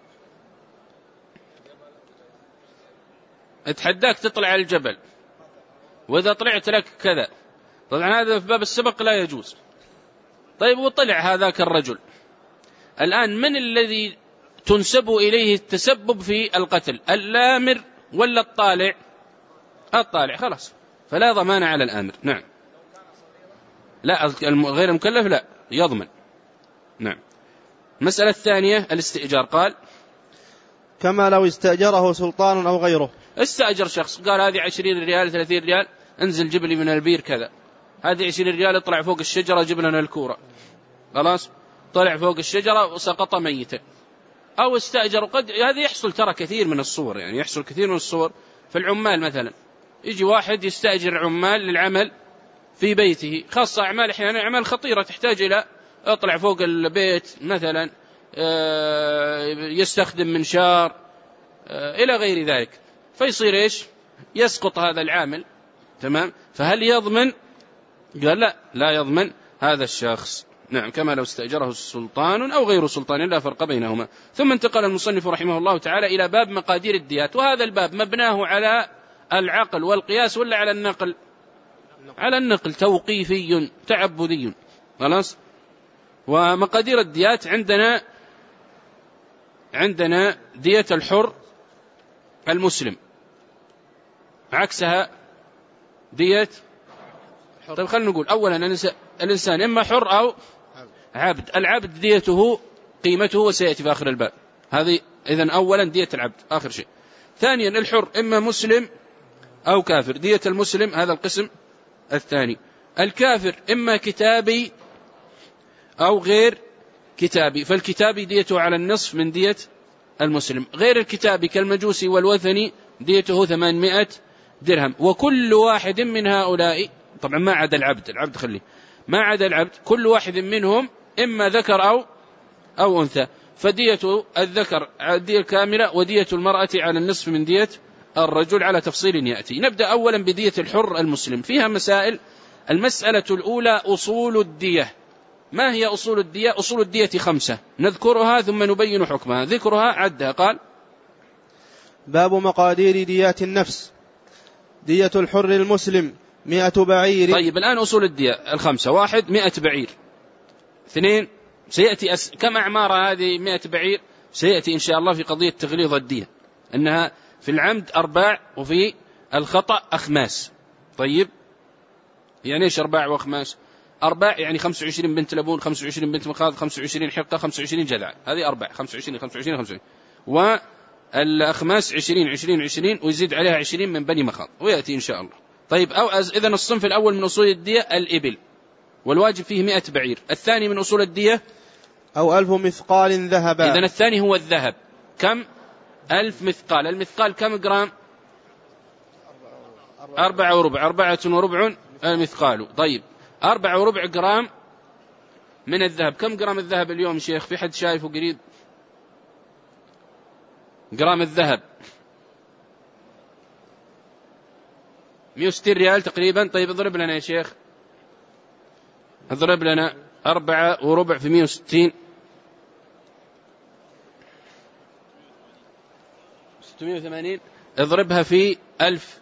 اتحداك تطلع على الجبل وإذا طلعت لك كذا، طبعا هذا في باب السبق لا يجوز. طيب وطلع هذاك الرجل، الآن من الذي تنسب إليه التسبب في القتل؟ الآمر ولا الطالع؟ الطالع، خلاص، فلا ضمان على الآمر. نعم. لا، غير المكلف لا يضمن. نعم. المسألة الثانية الاستئجار. قال كما لو استأجره سلطان أو غيره. استأجر شخص، قال هذه عشرين ريال ثلاثين ريال انزل جيب لي من البير كذا، هذه عشرين ريال اطلع فوق الشجرة جيب لنا الكورة، خلاص، طلع فوق الشجرة وسقط ميتا. أو استأجر، قد هذا يحصل ترى كثير من الصور، يعني يحصل كثير من الصور في العمال مثلا، يجي واحد يستأجر عمال للعمل في بيته، خاصة أعمال أحيانا أعمال خطيرة تحتاج إلى اطلع فوق البيت مثلا يستخدم منشار إلى غير ذلك، فيصير إيش؟ يسقط هذا العامل. تمام. فهل يضمن؟ قال لا، لا يضمن هذا الشخص. نعم، كما لو استأجره السلطان أو غير سلطان لا فرق بينهما. ثم انتقل المصنف رحمه الله تعالى إلى باب مقادير الديات، وهذا الباب مبناه على العقل والقياس ولا على النقل؟ على النقل، توقيفي تعبدي. خلاص. ومقادير الديات عندنا عندنا دية الحر المسلم، عكسها دية. طيب خلينا نقول أولا الإنسان إما حر أو عبد. العبد ديته قيمته وسيأتي في آخر الباب هذه. إذن أولا دية العبد آخر شيء. ثانيا الحر إما مسلم أو كافر، دية المسلم هذا القسم الثاني. الكافر إما كتابي أو غير كتابي، فالكتابي ديته على النصف من دية المسلم. غير الكتابي كالمجوسي والوثني ديته ثمانمائة درهم. وكل واحد من هؤلاء، طبعا ما عدا العبد، العبد خليه، ما عدا العبد، كل واحد منهم إما ذكر أو أو أنثى، فدية الذكر الدية الكاملة، ودية المرأة على النصف من دية الرجل على تفصيل يأتي. نبدأ أولا بدية الحر المسلم، فيها مسائل. المسألة الأولى أصول الدية. ما هي أصول الدية؟ أصول الدية خمسة نذكرها ثم نبين حكمها. ذكرها عدها. قال: باب مقادير ديات النفس. دية الحر المسلم مئة بعير. طيب الآن أصول الدية الخمسة: واحد مئة بعير. اثنين سيأتي أس... كم أعمار هذه مئة بعير؟ سيأتي إن شاء الله في قضية تغليظ الدية أنها في العمد أرباع وفي الخطأ أخماس. طيب يعني إيش أرباع وأخماس؟ أرباع يعني خمسة وعشرين بنت لبون، خمسة وعشرين بنت مخاض، خمسة وعشرين حقة، خمسة وعشرين جذع، هذه أرباع. خمسة وعشرين خمسة وعشرين خمسة وعشرين، والأخماس عشرين عشرين عشرين، ويزيد عليها عشرين من بني مخاض، ويأتي إن شاء الله. طيب أو إذن الصنف الأول من أصول الدية الإبل، والواجب فيه مئة بعير. الثاني من أصول الدية أو ألف مثقال ذهبا. إذن الثاني هو الذهب. كم؟ ألف مثقال. المثقال كم جرام؟ أربعة وربع. أربعة وربع المثقال. طيب أربعة وربع جرام من الذهب. كم جرام الذهب اليوم شيخ؟ في حد شايفه قريب؟ جرام الذهب مئة وستين ريال تقريبا. طيب اضرب لنا يا شيخ، اضرب لنا أربعة وربع في مئة وستين، ستمائة وثمانين. اضربها في ألف،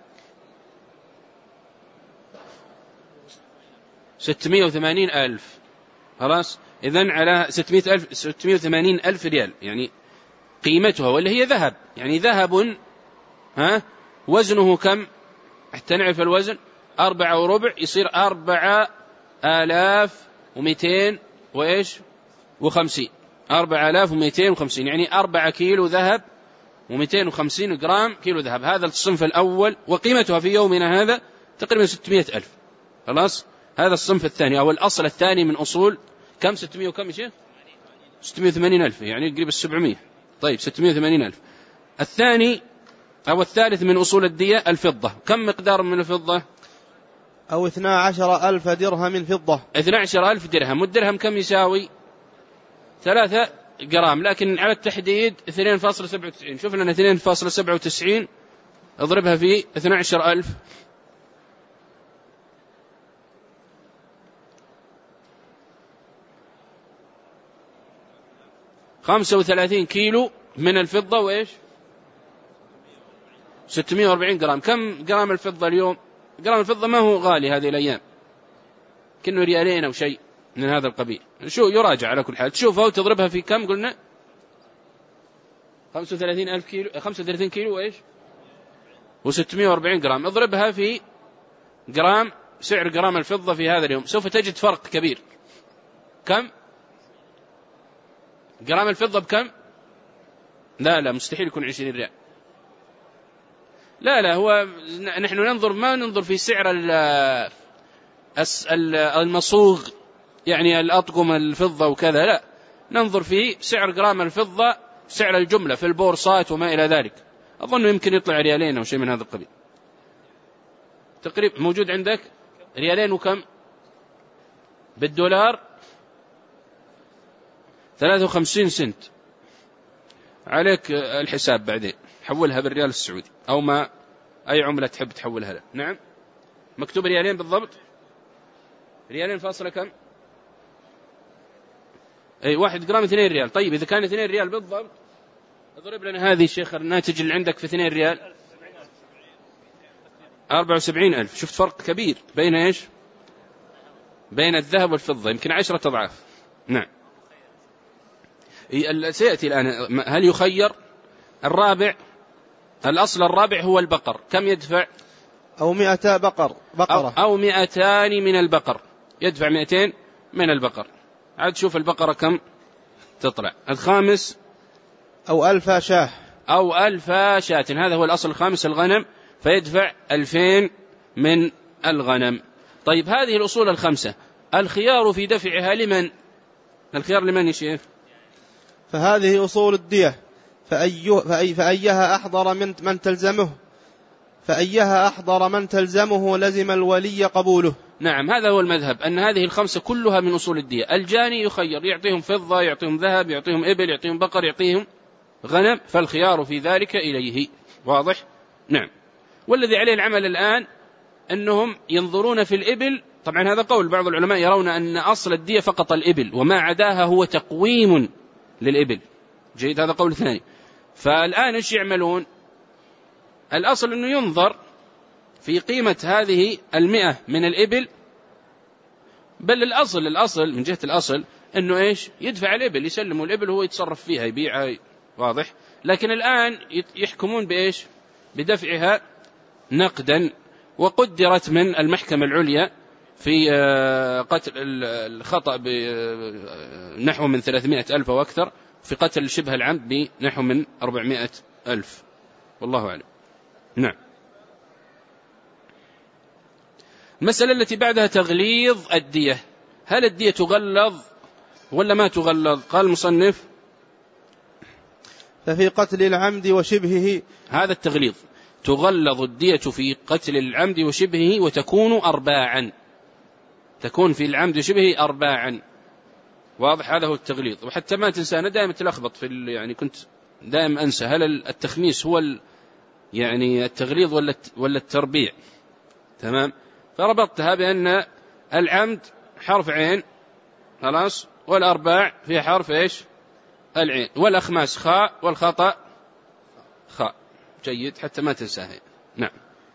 ستمائة وثمانين ألف. خلاص. إذن على ستمائة ألف، ستمائة وثمانين ألف ريال يعني قيمتها، واللي هي ذهب. يعني ذهب ها وزنه كم حتى نعرف الوزن؟ أربعة وربع يصير أربعة آلاف ومئتين وإيش وخمسين. أربعة آلاف ومئتين وخمسين يعني أربعة كيلو ذهب ومئتين وخمسين جرام كيلو ذهب. هذا الصنف الأول، وقيمتها في يومنا هذا تقريبا ستمائة ألف. خلاص. هذا الصنف الثاني أو الأصل الثاني من أصول كم؟ ستمائة وكم يا شيخ؟ ستمائة وثمانين ألف يعني قريب السبعمائة. طيب ستمائة وثمانين ألف. الثاني أو الثالث من أصول الدية الفضة. كم مقدار من الفضة؟ أو اثنا عشر ألف درهم فضة. اثنا عشر ألف درهم. والدرهم كم يساوي؟ ثلاثة جرام، لكن على التحديد اثنين فاصلة سبعة وتسعين. شوف لنا اثنين فاصلة سبعة وتسعين اضربها في اثنا عشر ألف، خمسة وثلاثين كيلو من الفضة، وإيش ستمائة وأربعين جرام. كم جرام الفضة اليوم؟ جرام الفضة ما هو غالي هذه الأيام، كأنه ريالين أو شيء من هذا القبيل. شو يراجع على كل حال. تشوفها وتضربها في كم قلنا؟ خمسة وثلاثين ألف كيلو، خمسة وثلاثين كيلو وإيش وستمائة وأربعين جرام. اضربها في جرام، سعر جرام الفضة في هذا اليوم، سوف تجد فرق كبير. كم جرام الفضة بكم؟ لا لا مستحيل يكون عشرين ريال. لا لا هو نحن ننظر، ما ننظر في سعر المصوغ يعني الأطقم الفضة وكذا، لا ننظر في سعر جرام الفضة، سعر الجملة في البورصات وما إلى ذلك. أظن يمكن يطلع ريالين أو شيء من هذا القبيل تقريبا. موجود عندك ريالين وكم بالدولار؟ ثلاثة وخمسين سنت، عليك الحساب بعدين، حولها بالريال السعودي أو ما أي عملة تحب تحولها له. نعم، مكتوب ريالين بالضبط، ريالين فاصلة كم؟ أي واحد جرام اثنين ريال. طيب إذا كان اثنين ريال بالضبط اضرب لنا هذه الشيخ الناتج اللي عندك في اثنين ريال، أربعة وسبعين ألف. شفت فرق كبير بين إيش؟ بين الذهب والفضة، يمكن عشرة أضعاف. نعم، سيأتي الآن. هل يخير؟ الرابع، الأصل الرابع هو البقر، كم يدفع؟ أو مئتا بقر بقرة أو, أو مئتان من البقر، يدفع مئتين من البقر. عاد شوف البقرة كم تطلع. الخامس أو ألف شاه أو ألف شاة، هذا هو الأصل الخامس الغنم، فيدفع ألفين من الغنم. طيب هذه الأصول الخمسة، الخيار في دفعها لمن؟ الخيار لمن يا شيخ؟ فهذه أصول الدية، فأي فأي فأيها أحضر من من تلزمه فأيها أحضر من تلزمه لزم الولي قبوله. نعم، هذا هو المذهب، أن هذه الخمسة كلها من أصول الدية. الجاني يخير، يعطيهم فضة، يعطيهم ذهب، يعطيهم إبل، يعطيهم بقر، يعطيهم غنم، فالخيار في ذلك إليه. واضح؟ نعم. والذي عليه العمل الآن أنهم ينظرون في الإبل. طبعا هذا قول بعض العلماء، يرون أن أصل الدية فقط الإبل، وما عداها هو تقويم للإبل. جيد، هذا قول ثاني. فالآن إيش يعملون؟ الأصل أنه ينظر في قيمة هذه المئة من الإبل، بل الأصل الأصل من جهة الأصل أنه إيش؟ يدفع الإبل، يسلموا الإبل وهو يتصرف فيها، يبيعها. واضح؟ لكن الآن يحكمون بإيش؟ بدفعها نقدا. وقدرت من المحكمة العليا في قتل الخطأ بنحو من ثلاثمائة ألف أو أكثر، في قتل شبه العمد بنحو من أربعمائة ألف، والله أعلم. نعم. المسألة التي بعدها تغليظ الدية. هل الدية تغلظ ولا ما تغلظ؟ قال المصنف: ففي قتل العمد وشبهه، هذا التغليظ، تغلظ الدية في قتل العمد وشبهه، وتكون أرباعا، تكون في العمد وشبهه أرباعا. واضح؟ هذا هو التغليظ. وحتى ما تنسى، أنا دائما تلخبط في يعني كنت دائما أنسى، هل التخميس هو يعني التغليظ ولا ولا التربيع؟ تمام. فربطتها بأن العمد حرف عين، خلاص، والأرباع فيها حرف إيش؟ العين، والأخماس خاء، والخطأ خاء. جيد، حتى ما تنساها. نعم.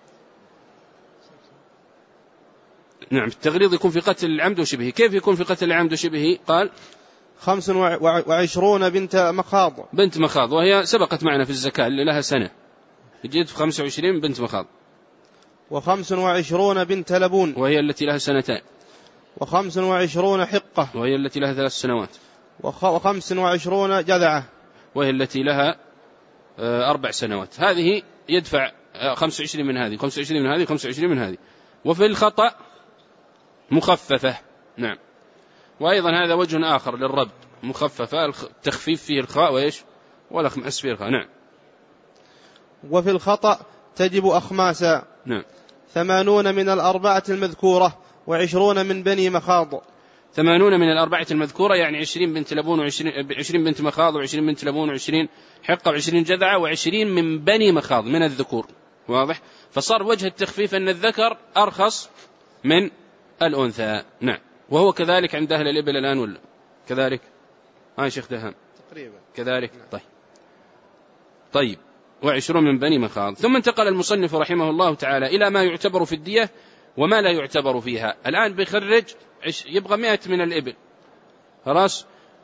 نعم، التغليظ يكون في قتل العمد وشبهه. كيف يكون في قتل العمد وشبهه؟ قال: خمس وعشرون بنت مخاض. بنت مخاض، وهي سبقت معنا في الزكاة اللي لها سنة، جيت في خمسة وعشرين بنت مخاض. وخمس وعشرون بنت لبون، وهي التي لها سنتين. وخمس وعشرون حقة، وهي التي لها ثلاث سنوات. وخمس وعشرون جذعة، وهي التي لها أربع سنوات. هذه يدفع خمسة وعشرين من هذه، خمسة وعشرين من هذه، خمسة وعشرين من هذه. وفي الخطأ مخففة. نعم. وأيضا هذا وجه آخر للربط، مخففة، التخفيف فيه الخاء وإيش؟ والأخماس فيه الخاء. نعم. وفي الخطأ تجب أخماسا. نعم. ثمانون من الأربعة المذكورة، وعشرون من بني مخاض. ثمانون من الأربعة المذكورة يعني عشرين بنت لبون، وعشرين عشرين بنت مخاض، وعشرين بنت لبون، وعشرين حقة، وعشرين جذعة، وعشرين من بني مخاض من الذكور. واضح؟ فصار وجه التخفيف أن الذكر أرخص من الأنثى. نعم. وهو كذلك عند أهل الإبل الآن ولا كذلك؟ ها شيخ دهام؟ تقريبا كذلك. طيب طيب وعشرون من بني مخاض. ثم انتقل المصنف رحمه الله تعالى إلى ما يعتبر في الدية وما لا يعتبر فيها. الآن بيخرج يبغى مئة من الإبل، خلاص،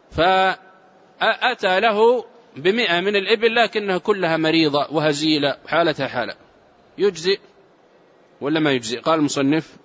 فأتى له بمئة من الإبل لكنها كلها مريضة وهزيلة وحالتها حالة، يجزئ ولا ما يجزئ؟ قال المصنف: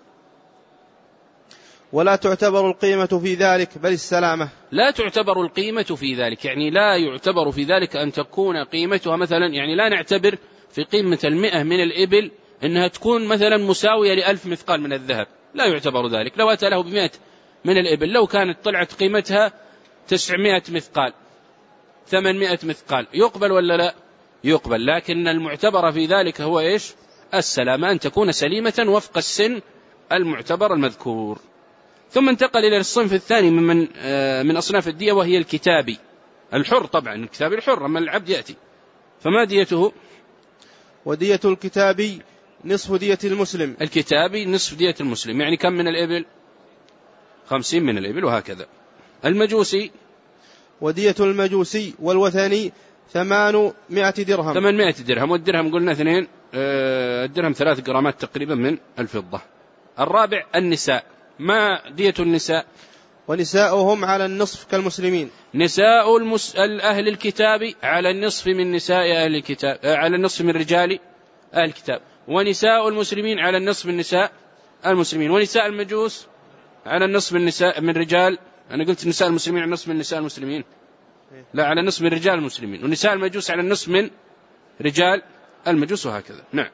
ولا تعتبر القيمة في ذلك بل السلامة. لا تعتبر القيمة في ذلك، يعني لا يعتبر في ذلك أن تكون قيمتها مثلا، يعني لا نعتبر في قيمة المئة من الإبل أنها تكون مثلا مساوية لألف مثقال من الذهب، لا يعتبر ذلك. لو أتى له بمئة من الإبل، لو كانت طلعت قيمتها تسعمائة مثقال، ثمانمائة مثقال، يقبل ولا لا؟ يقبل. لكن المعتبر في ذلك هو إيش؟ السلامة، أن تكون سليمة وفق السن المعتبر المذكور. ثم انتقل إلى الصنف الثاني من, من, من أصناف الدية، وهي الكتابي الحر. طبعا الكتابي الحر، أما العبد يأتي، فما ديته؟ ودية الكتابي نصف دية المسلم. الكتابي نصف دية المسلم، يعني كم من الإبل؟ خمسين من الإبل، وهكذا. المجوسي ودية المجوسي والوثني ثمانمائة درهم. ثمانمائة درهم، والدرهم قلنا اثنين، الدرهم ثلاث جرامات تقريبا من الفضة. الرابع النساء، ما دية النساء؟ ونساؤهم على النصف كالمسلمين. نساء المس... أهل الكتاب على النصف من نساء أهل الكتاب، على النصف من رجال أهل الكتاب. ونساء المسلمين على النصف من نساء المسلمين. ونساء المجوس على النصف من نساء من رجال، أنا قلت نساء المسلمين على النصف من نساء المسلمين، لا، على النصف من رجال المسلمين. ونساء المجوس على النصف من رجال المجوس، وهكذا. نعم.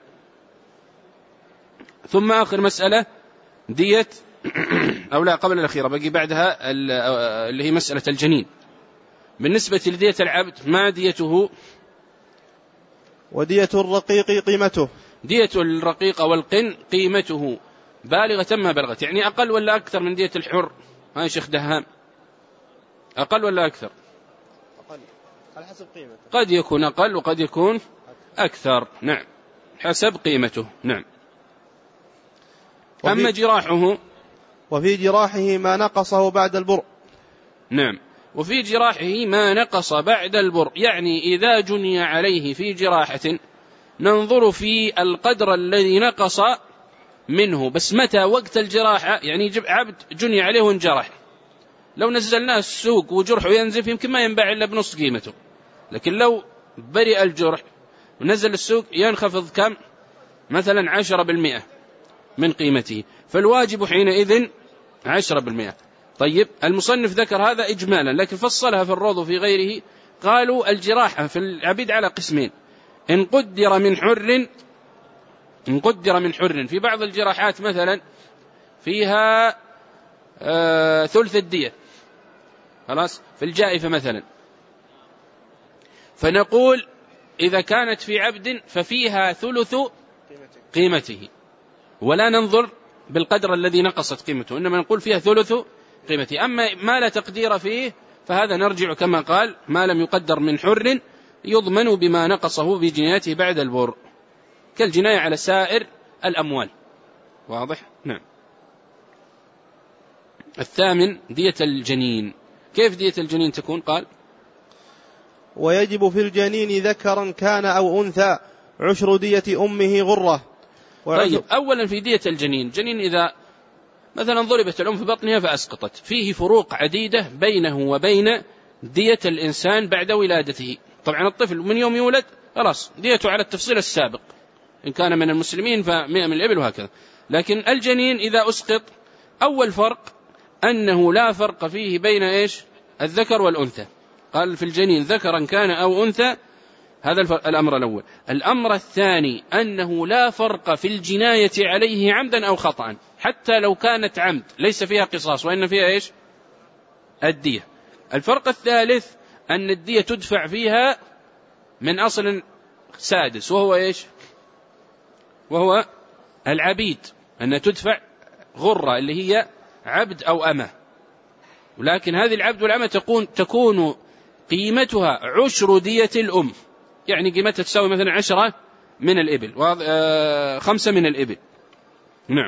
ثم آخر مسألة دية أو لا، قبل الأخيرة بقي بعدها اللي هي مسألة الجنين. بالنسبة لدية العبد ما ديته؟ ودية الرقيق قيمته. دية الرقيق والقن قيمته بالغة ما بلغت، يعني أقل ولا أكثر من دية الحر؟ ها شيخ دهام، أقل ولا أكثر؟ أقل على حسب قيمته، قد يكون أقل وقد يكون أكثر. نعم، حسب قيمته. نعم. أما جراحه، وفي جراحه ما نقصه بعد البرء. نعم، وفي جراحه ما نقص بعد البرء، يعني إذا جني عليه في جراحة ننظر في القدر الذي نقص منه، بس متى؟ وقت الجراحة. يعني عبد جني عليه وانجرح، لو نزلناه السوق وجرحه ينزف يمكن ما ينباع إلا بنص قيمته، لكن لو برئ الجرح ونزل السوق ينخفض كم؟ مثلا عشرة بالمئة من قيمته، فالواجب حينئذ عشرة بالمئة. طيب، المصنف ذكر هذا إجمالا، لكن فصلها في الروض وفي غيره. قالوا الجراحة في العبيد على قسمين: إن قدر من حر إن قدر من حر في بعض الجراحات مثلا فيها آه ثلث الدية، خلاص، في الجائفة مثلا، فنقول إذا كانت في عبد ففيها ثلث قيمته، ولا ننظر بالقدر الذي نقصت قيمته، إنما نقول فيها ثلث قيمته. أما ما لا تقدير فيه فهذا نرجع كما قال: ما لم يقدر من حر يضمن بما نقصه بجنايته بعد البر، كالجناية على سائر الأموال. واضح؟ نعم. الثامن دية الجنين. كيف دية الجنين تكون؟ قال: ويجب في الجنين ذكرا كان أو أنثى عشر دية أمه غرة. طيب، أولا في دية الجنين، جنين إذا مثلا ضربت الأم في بطنها فأسقطت، فيه فروق عديدة بينه وبين دية الإنسان بعد ولادته. طبعا الطفل من يوم يولد خلاص ديته على التفصيل السابق، إن كان من المسلمين فمئة من الإبل، وهكذا. لكن الجنين إذا أسقط، أول فرق أنه لا فرق فيه بين إيش؟ الذكر والأنثى. قال في الجنين ذكرا كان أو أنثى، هذا الأمر الأول. الأمر الثاني أنه لا فرق في الجناية عليه عمدا أو خطأ، حتى لو كانت عمد ليس فيها قصاص وإن فيها إيش؟ الدية. الفرق الثالث أن الدية تدفع فيها من أصل سادس، وهو إيش؟ وهو العبيد، أن تدفع غرة اللي هي عبد أو أمة، ولكن هذه العبد والأمة تكون, تكون قيمتها عشر دية الأم، يعني قيمتها تساوي مثلا عشرة من الإبل، خمسة من الإبل. نعم.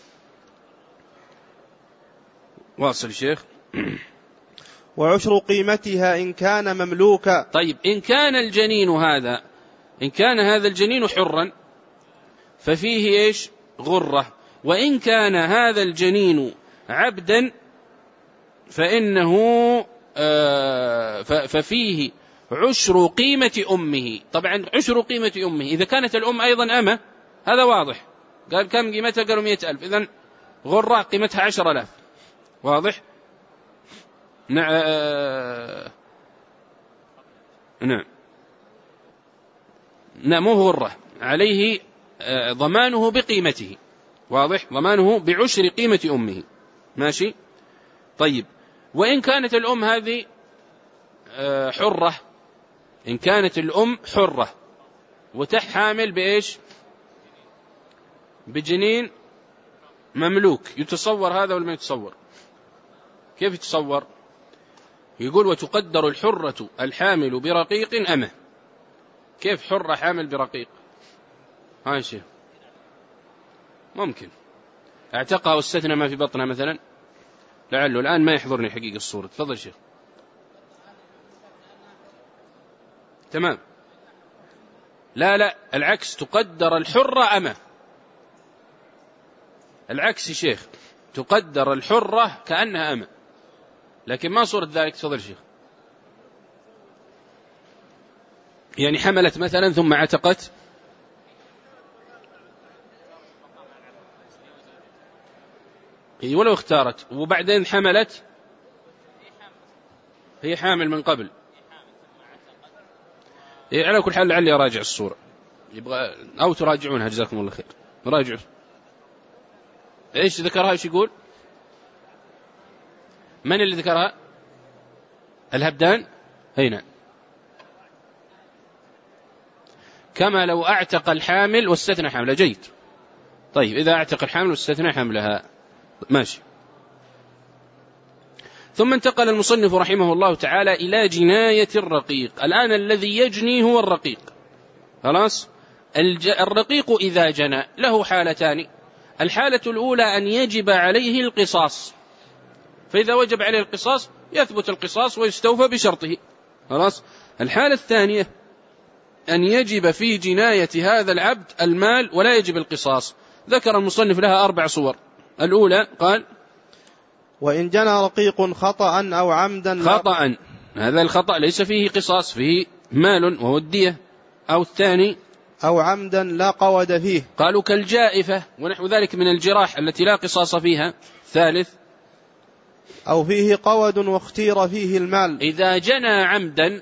واصل الشيخ. وعشر قيمتها إن كان مملوكا. طيب، إن كان الجنين هذا إن كان هذا الجنين حرا ففيه إيش؟ غرة. وإن كان هذا الجنين عبدا فإنه آه ففيه عشر قيمة أمه. طبعا عشر قيمة أمه إذا كانت الأم أيضا أمة، هذا واضح. قال كم قيمتها؟ قالوا مئة ألف، إذن غرة قيمتها عشر ألاف. واضح؟ نعم. نعم نعم مو غرة، عليه ضمانه بقيمته. واضح؟ ضمانه بعشر قيمة أمه. ماشي؟ طيب، وإن كانت الأم هذه حرة، إن كانت الأم حرة وتحامل بإيش؟ بجنين مملوك، يتصور هذا ولا ما يتصور؟ كيف يتصور؟ يقول وتقدر الحرة الحامل برقيق أمه. كيف حرة حامل برقيق؟ هاي شيء ممكن اعتقها واستثنى ما في بطنها مثلا، لعله الآن ما يحضرني حقيقة الصورة. تفضل شيخ. تمام. لا لا العكس، تقدر الحرة أمه. العكس يا شيخ، تقدر الحرة كأنها أمه، لكن ما صورة ذلك. تفضل شيخ. يعني حملت مثلا ثم عتقت، هي ولو اختارت وبعدين حملت، هي حامل من قبل. إيه على كل حال لعلي أراجع الصورة، يبغى أو تراجعونها جزاكم الله خير. راجعوا إيش ذكرها، إيش يقول؟ من اللي ذكرها؟ الهبدان. هنا كما لو أعتق الحامل واستثنى حملها. جيد. طيب إذا أعتق الحامل واستثنى حملها ماشي. ثم انتقل المصنف رحمه الله تعالى إلى جناية الرقيق. الآن الذي يجني هو الرقيق. خلاص. الرقيق إذا جنى له حالتان. الحالة الأولى أن يجب عليه القصاص، فإذا وجب عليه القصاص يثبت القصاص ويستوفى بشرطه. خلاص. الحالة الثانية أن يجب في جناية هذا العبد المال ولا يجب القصاص. ذكر المصنف لها أربع صور. الأولى قال وإن جنى رقيق خطأ أو عمدا. خطأ، هذا الخطأ ليس فيه قصاص، فيه مال وهو الدية. أو الثاني أو عمدا لا قود فيه، قالوا كالجائفة ونحو ذلك من الجراح التي لا قصاص فيها. ثالث أو فيه قود واختير فيه المال. إذا جنى عمدا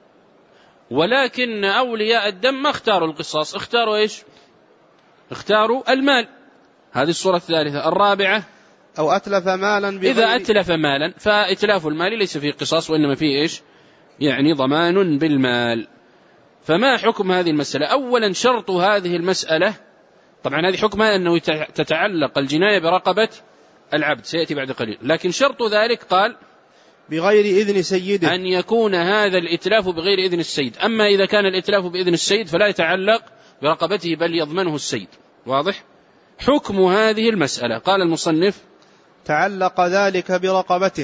ولكن أولياء الدم ما اختاروا القصاص، اختاروا إيش؟ اختاروا المال. هذه الصورة الثالثة. الرابعة أو أتلف مالا بغير. إذا أتلف مالا فإتلاف المال ليس فيه قصاص وإنما فيه إيش؟ يعني ضمان بالمال. فما حكم هذه المسألة؟ أولا شرط هذه المسألة، طبعا هذه حكمها أنه تتعلق الجناية برقبة العبد، سيأتي بعد قليل، لكن شرط ذلك قال بغير إذن سيده، أن يكون هذا الإتلاف بغير إذن السيد. أما إذا كان الإتلاف بإذن السيد فلا يتعلق برقبته بل يضمنه السيد. واضح؟ حكم هذه المسألة قال المصنف تعلق ذلك برقبته.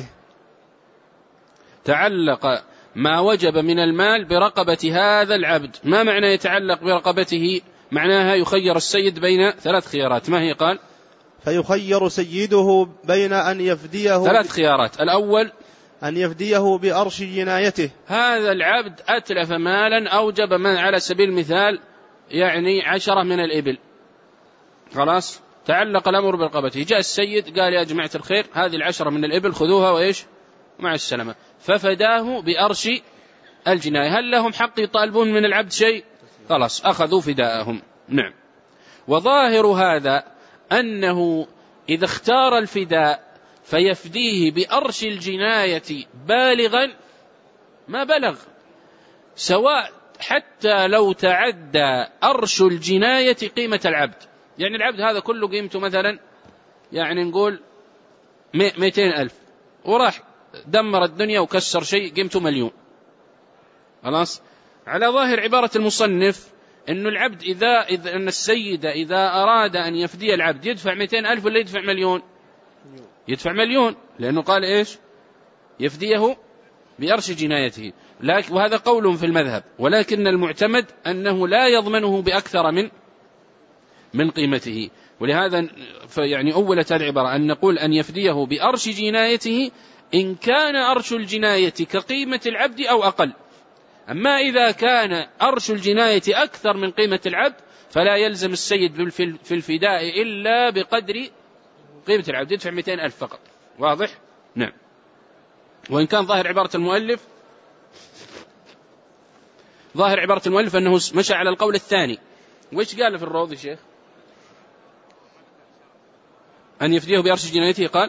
تعلق ما وجب من المال برقبة هذا العبد. ما معنى يتعلق برقبته؟ معناها يخير السيد بين ثلاث خيارات. ما هي؟ قال فيخير سيده بين أن يفديه ثلاث خيارات. الأول أن يفديه بأرش جنايته. هذا العبد أتلف مالا أوجب من على سبيل المثال يعني عشرة من الإبل. خلاص. تعلق الأمر برقبته. جاء السيد قال يا جماعة الخير هذه العشرة من الإبل خذوها وإيش مع السلامة، ففداه بأرش الجناية. هل لهم حق يطالبون من العبد شيء؟ خلاص أخذوا فداءهم. نعم. وظاهر هذا أنه إذا اختار الفداء فيفديه بأرش الجناية بالغا ما بلغ، سواء حتى لو تعدى أرش الجناية قيمة العبد. يعني العبد هذا كله قيمته مثلا يعني نقول مئتين ألف، وراح دمر الدنيا وكسر شيء قيمته مليون. خلاص. على ظاهر عبارة المصنف إنه العبد إذا, إذا أن السيد إذا أراد أن يفدي العبد يدفع مئتين ألف ولا يدفع مليون؟ يدفع مليون، لأنه قال إيش يفديه بأرش جنايته. لكن وهذا قول في المذهب، ولكن المعتمد أنه لا يضمنه بأكثر من من قيمته. ولهذا يعني أولت العبارة أن نقول أن يفديه بأرش جنايته إن كان أرش الجناية كقيمة العبد أو أقل. أما إذا كان أرش الجناية أكثر من قيمة العبد فلا يلزم السيد في الفداء إلا بقدر قيمة العبد، يدفع مئتين ألف فقط. واضح؟ نعم. وإن كان ظاهر عبارة المؤلف ظاهر عبارة المؤلف أنه مشى على القول الثاني. وإيش قال في الروض يا شيخ؟ أن يفديه بأرش جنايته قال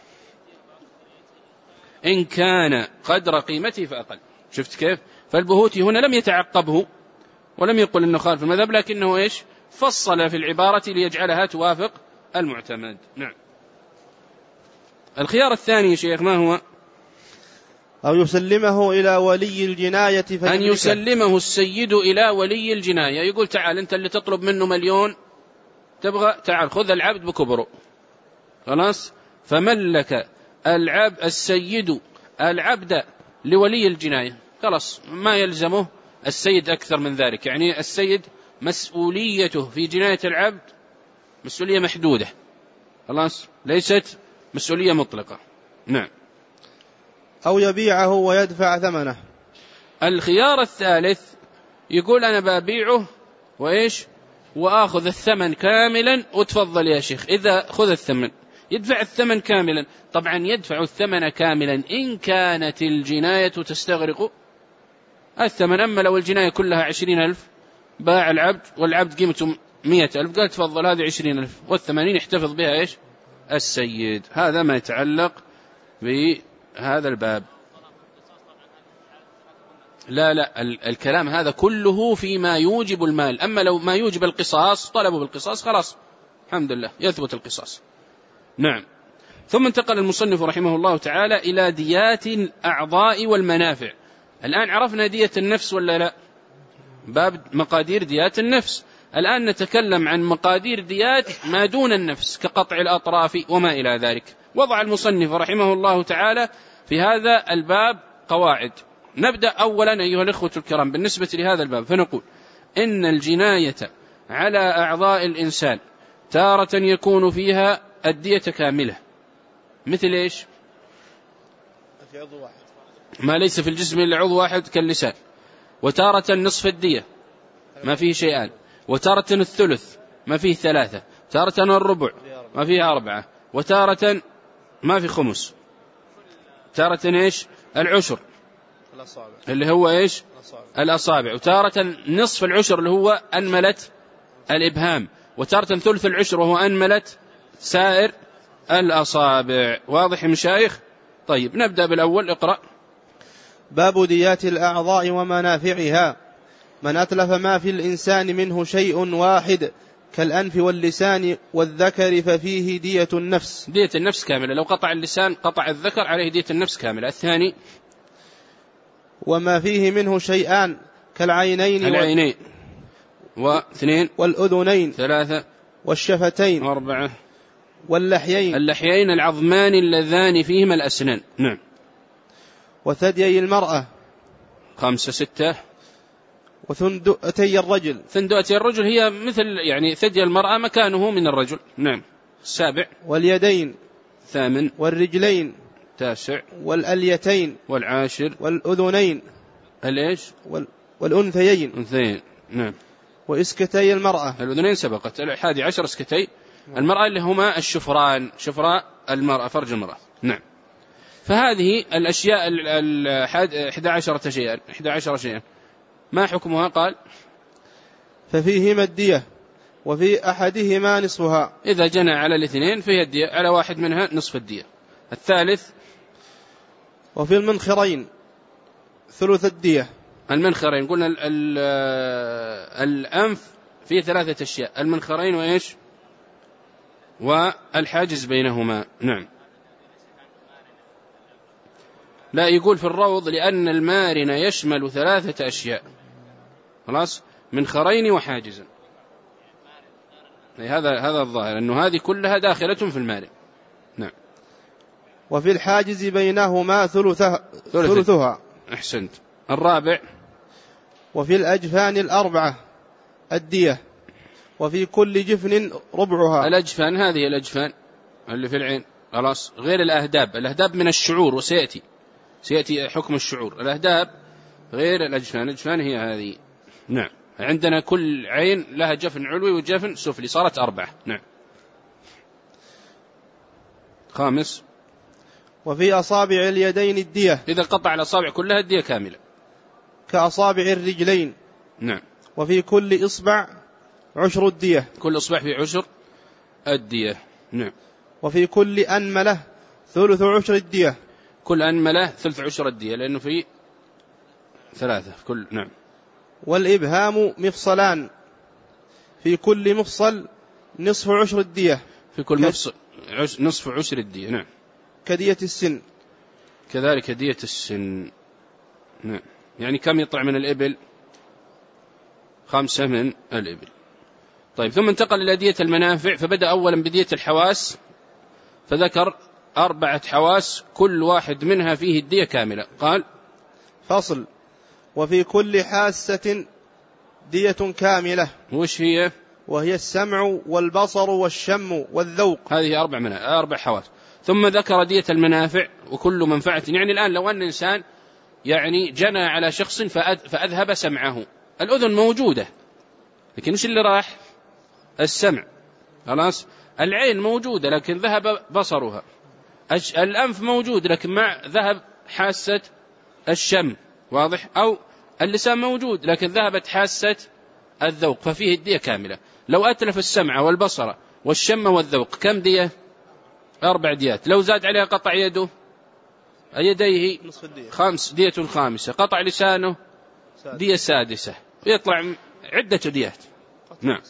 إن كان قدر قيمته فأقل. شفت كيف؟ فالبهوتي هنا لم يتعقبه ولم يقل أنه خالف المذهب، لكنه إيش فصل في العبارة ليجعلها توافق المعتمد. نعم. الخيار الثاني يا شيخ ما هو؟ أو يسلمه إلى ولي الجناية فيملكه. أن يسلمه السيد إلى ولي الجناية، يقول تعال أنت اللي تطلب منه مليون تبغى، تعال خذ العبد بكبره، خلاص، فملك العبد السيد العبد لولي الجناية، خلاص ما يلزمه السيد أكثر من ذلك. يعني السيد مسؤوليته في جناية العبد مسؤولية محدودة، خلاص، ليست مسؤولية مطلقة. نعم. أو يبيعه ويدفع ثمنه. الخيار الثالث يقول أنا ببيعه وإيش وآخذ الثمن كاملا، وتفضل يا شيخ إذا خذ الثمن يدفع الثمن كاملا. طبعا يدفع الثمن كاملا إن كانت الجناية تستغرق الثمن، أما لو الجناية كلها عشرين ألف باع العبد والعبد قيمته مئة ألف قال تفضل هذه عشرين ألف والثمانين يحتفظ بها إيش السيد. هذا ما يتعلق بهذا الباب. لا لا الكلام هذا كله فيما يوجب المال، أما لو ما يوجب القصاص طلبوا بالقصاص خلاص الحمد لله يثبت القصاص. نعم. ثم انتقل المصنف رحمه الله تعالى إلى ديات الأعضاء والمنافع. الآن عرفنا دية النفس ولا لا؟ باب مقادير ديات النفس. الآن نتكلم عن مقادير ديات ما دون النفس كقطع الأطراف وما إلى ذلك. وضع المصنف رحمه الله تعالى في هذا الباب قواعد. نبدأ أولا أيها الإخوة الكرام بالنسبة لهذا الباب، فنقول إن الجناية على أعضاء الإنسان تارة يكون فيها الدية كاملة، مثل إيش؟ ما ليس في الجسم إلا عضو واحد كاللسان، وتارة نصف الدية ما فيه شيئان، وتارة الثلث ما فيه ثلاثة، تارة الربع ما فيه أربعة، وتارة ما في خمس، تارة إيش العشر اللي هو إيش الأصابع، وتارة نصف العشر اللي هو أنملة الإبهام، وتارة ثلث العشر وهو أنملة سائر الأصابع. واضح يا مشايخ؟ طيب نبدأ بالأول. اقرأ. باب ديات الأعضاء ومنافعها. من أتلف ما في الإنسان منه شيء واحد كالأنف واللسان والذكر ففيه دية النفس. دية النفس كاملة، لو قطع اللسان قطع الذكر عليه دية النفس كاملة. الثاني وما فيه منه شيئان كالعينين العينين واثنين والأذنين ثلاثة والشفتين أربعة واللحيين اللحيين العظمان اللذان فيهما الأسنان. نعم. وثديي المرأة خمسة ستة. وثندؤتي الرجل. ثندؤتي الرجل هي مثل يعني ثدي المرأة مكانه من الرجل. نعم. السابع. واليدين. ثامن. والرجلين. تاسع. والأليتين. والعاشر. والأذنين. الإيش وال... والأنثيين. أنثيين. نعم. وإسكتي المرأة. الأذنين سبقت. الحادي عشر إسكتي المرأة اللي هما الشفران، شفراء المرأة فرج المرأة. نعم. فهذه الأشياء الأحد عشرة شيئا إحدى عشر شيئا ما حكمها؟ قال ففيهما الدية وفي أحدهما نصفها. إذا جنى على الاثنين فيها الدية، على واحد منها نصف الدية. الثالث وفي المنخرين ثلث الدية. المنخرين قلنا ال ال الأنف فيه ثلاثة أشياء، المنخرين وإيش والحاجز بينهما. نعم. لا يقول في الروض لأن المارن يشمل ثلاثة أشياء، خلاص، منخرين وحاجزا. هذا هذا الظاهر أنه هذه كلها داخلة في المارن. نعم. وفي الحاجز بينهما ثلثها, ثلثها. أحسنت. الرابع وفي الأجفان الأربعة الدية وفي كل جفن ربعها. الأجفان هذه الأجفان اللي في العين، خلاص، غير الأهداب. الأهداب من الشعور وسيأتي سيأتي حكم الشعور. الأهداب غير الأجفان. الأجفان هي هذه. نعم. عندنا كل عين لها جفن علوي وجفن سفلي، صارت أربعة. نعم. خامس وفي أصابع اليدين الدية. إذا قطع الأصابع كلها الدية كاملة كأصابع الرجلين. نعم. وفي كل إصبع عشر الدية. كل إصبع في عشر الدية. نعم. وفي كل أنملة ثلث عشر الدية. كل أنملة ثلث عشر الدية لأنه في ثلاثة في كل. نعم. والإبهام مفصلان في كل مفصل نصف عشر الدية. في كل مفصل عش... نصف عشر الدية. نعم. كدية السن. كذلك دية السن. نعم. يعني كم يطلع من الإبل؟ خمسة من الإبل. طيب ثم انتقل إلى دية المنافع، فبدأ أولا بدية الحواس، فذكر أربعة حواس كل واحد منها فيه الدية كاملة. قال: فصل: وفي كل حاسة دية كاملة. وش هي؟ وهي السمع والبصر والشم والذوق. هذه أربع منها أربع حواس. ثم ذكر دية المنافع وكل منفعة. يعني الآن لو أن إنسان يعني جنى على شخص فأذهب سمعه، الأذن موجودة لكن وش اللي راح؟ السمع. خلاص. العين موجودة لكن ذهب بصرها. الأنف موجود لكن مع ذهب حاسة الشم. واضح؟ أو اللسان موجود لكن ذهبت حاسة الذوق، ففيه الدية كاملة. لو أتلف السمع والبصر والشم والذوق كم دية؟ أربع ديات. لو زاد عليها قطع يده يديه خمس دية خامسة، قطع لسانه دية سادسة، يطلع عدة ديات. نعم.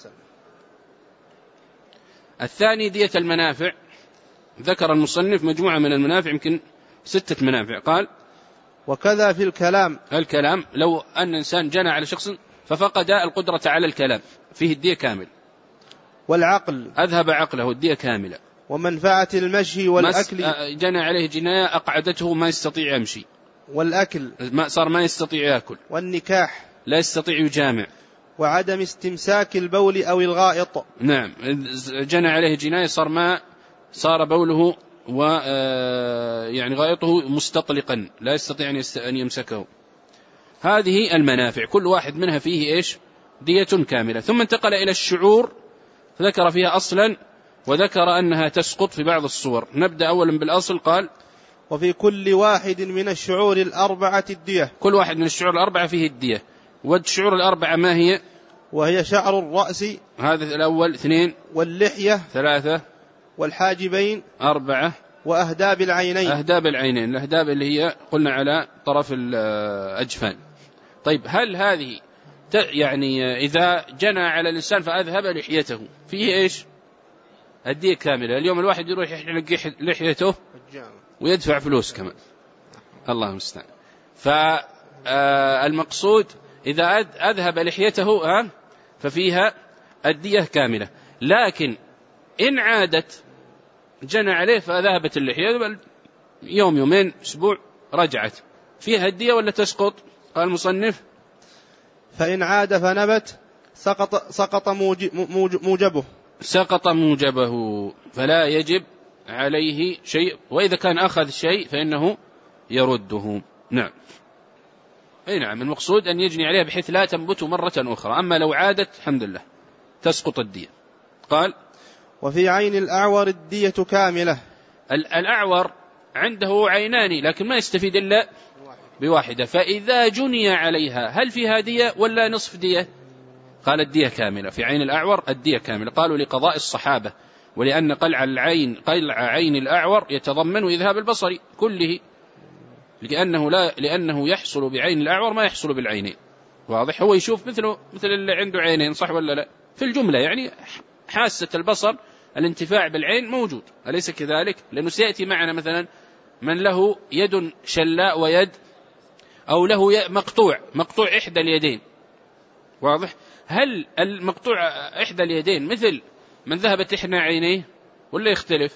الثاني دية المنافع. ذكر المصنف مجموعة من المنافع، يمكن ستة منافع. قال: وكذا في الكلام. الكلام لو أن إنسان جنى على شخص ففقد القدرة على الكلام فيه الدية كامل. والعقل أذهب عقله الدية كاملة. ومنفعة المشي والأكل. جنى عليه جناية أقعدته ما يستطيع يمشي. والأكل ما صار ما يستطيع يأكل. والنكاح لا يستطيع يجامع. وعدم استمساك البول أو الغائط. نعم. جنى عليه جناية صار ما صار بوله و يعني غائطه مستطلقا لا يستطيع أن يمسكه. هذه المنافع كل واحد منها فيه إيش؟ دية كاملة. ثم انتقل إلى الشعور فذكر فيها أصلا وذكر أنها تسقط في بعض الصور. نبدأ أولا بالأصل. قال: وفي كل واحد من الشعور الأربعة الدية. كل واحد من الشعور الأربعة فيه الدية. والشعور الأربعة ما هي؟ وهي شعر الرأس هذا الأول. اثنين. واللحية ثلاثة. والحاجبين أربعة. وأهداب العينين. أهداب العينين. الأهداب اللي هي قلنا على طرف الأجفان. طيب هل هذه يعني إذا جنى على الإنسان فأذهب لحيته فيه إيش؟ الدية كاملة. اليوم الواحد يروح يحلق لحيته ويدفع فلوس كمان. الله المستعان. فالمقصود إذا أذهب لحيته ففيها الدية كاملة. لكن إن عادت جنى عليه فذهبت اللحية يوم يومين أسبوع رجعت فيها الدية ولا تسقط؟ قال المصنف: فإن عاد فنبت سقط, سقط موجبه سقط موجبه فلا يجب عليه شيء، وإذا كان أخذ شيء فإنه يرده. نعم. أي نعم. المقصود أن يجني عليها بحيث لا تنبت مرة أخرى. أما لو عادت الحمد لله تسقط الدية. قال: وفي عين الأعور الدية كاملة. الأعور عنده عينان لكن ما يستفيد إلا بواحدة، فإذا جني عليها هل فيها دية ولا نصف دية؟ قال: الدية كاملة. في عين الأعور الدية كاملة. قالوا لقضاء الصحابة، ولأن قلع العين قلع عين الأعور يتضمن إذهاب البصر كله، لأنه لا لأنه يحصل بعين الأعور ما يحصل بالعينين. واضح؟ هو يشوف مثله مثل اللي عنده عينين، صح ولا لا؟ في الجملة يعني حاسة البصر الانتفاع بالعين موجود، أليس كذلك؟ لأنه سيأتي معنا مثلا من له يد شلاء ويد أو له مقطوع مقطوع إحدى اليدين. واضح؟ هل المقطوع إحدى اليدين مثل من ذهبت إحدى عينيه ولا يختلف؟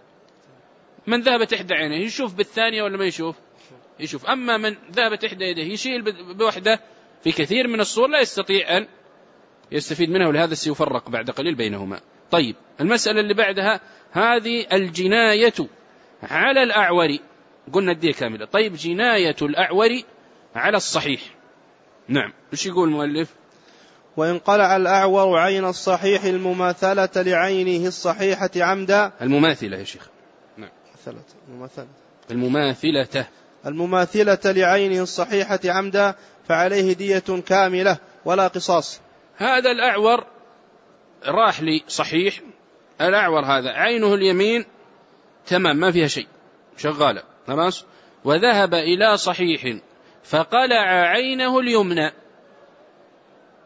من ذهبت إحدى عينيه يشوف بالثانية ولا ما يشوف؟ يشوف. أما من ذهبت إحدى يديه يشيل بوحدة في كثير من الصور لا يستطيع أن يستفيد منها، ولهذا سيفرق بعد قليل بينهما. طيب المسألة اللي بعدها هذه الجناية على الأعور، قلنا الدية كاملة. طيب جناية الأعور على الصحيح. نعم. إيش يقول المؤلف؟ وإن قلع الأعور عين الصحيح المماثلة لعينه الصحيحة عمدا. المماثلة يا شيخ. نعم. المماثلة المماثلة المماثلة لعينه الصحيحة عمدا فعليه دية كاملة ولا قصاص. هذا الأعور راح لي صحيح، الأعور هذا عينه اليمين تمام ما فيها شيء شغالة خلاص، وذهب إلى صحيح فقلع عينه اليمنى.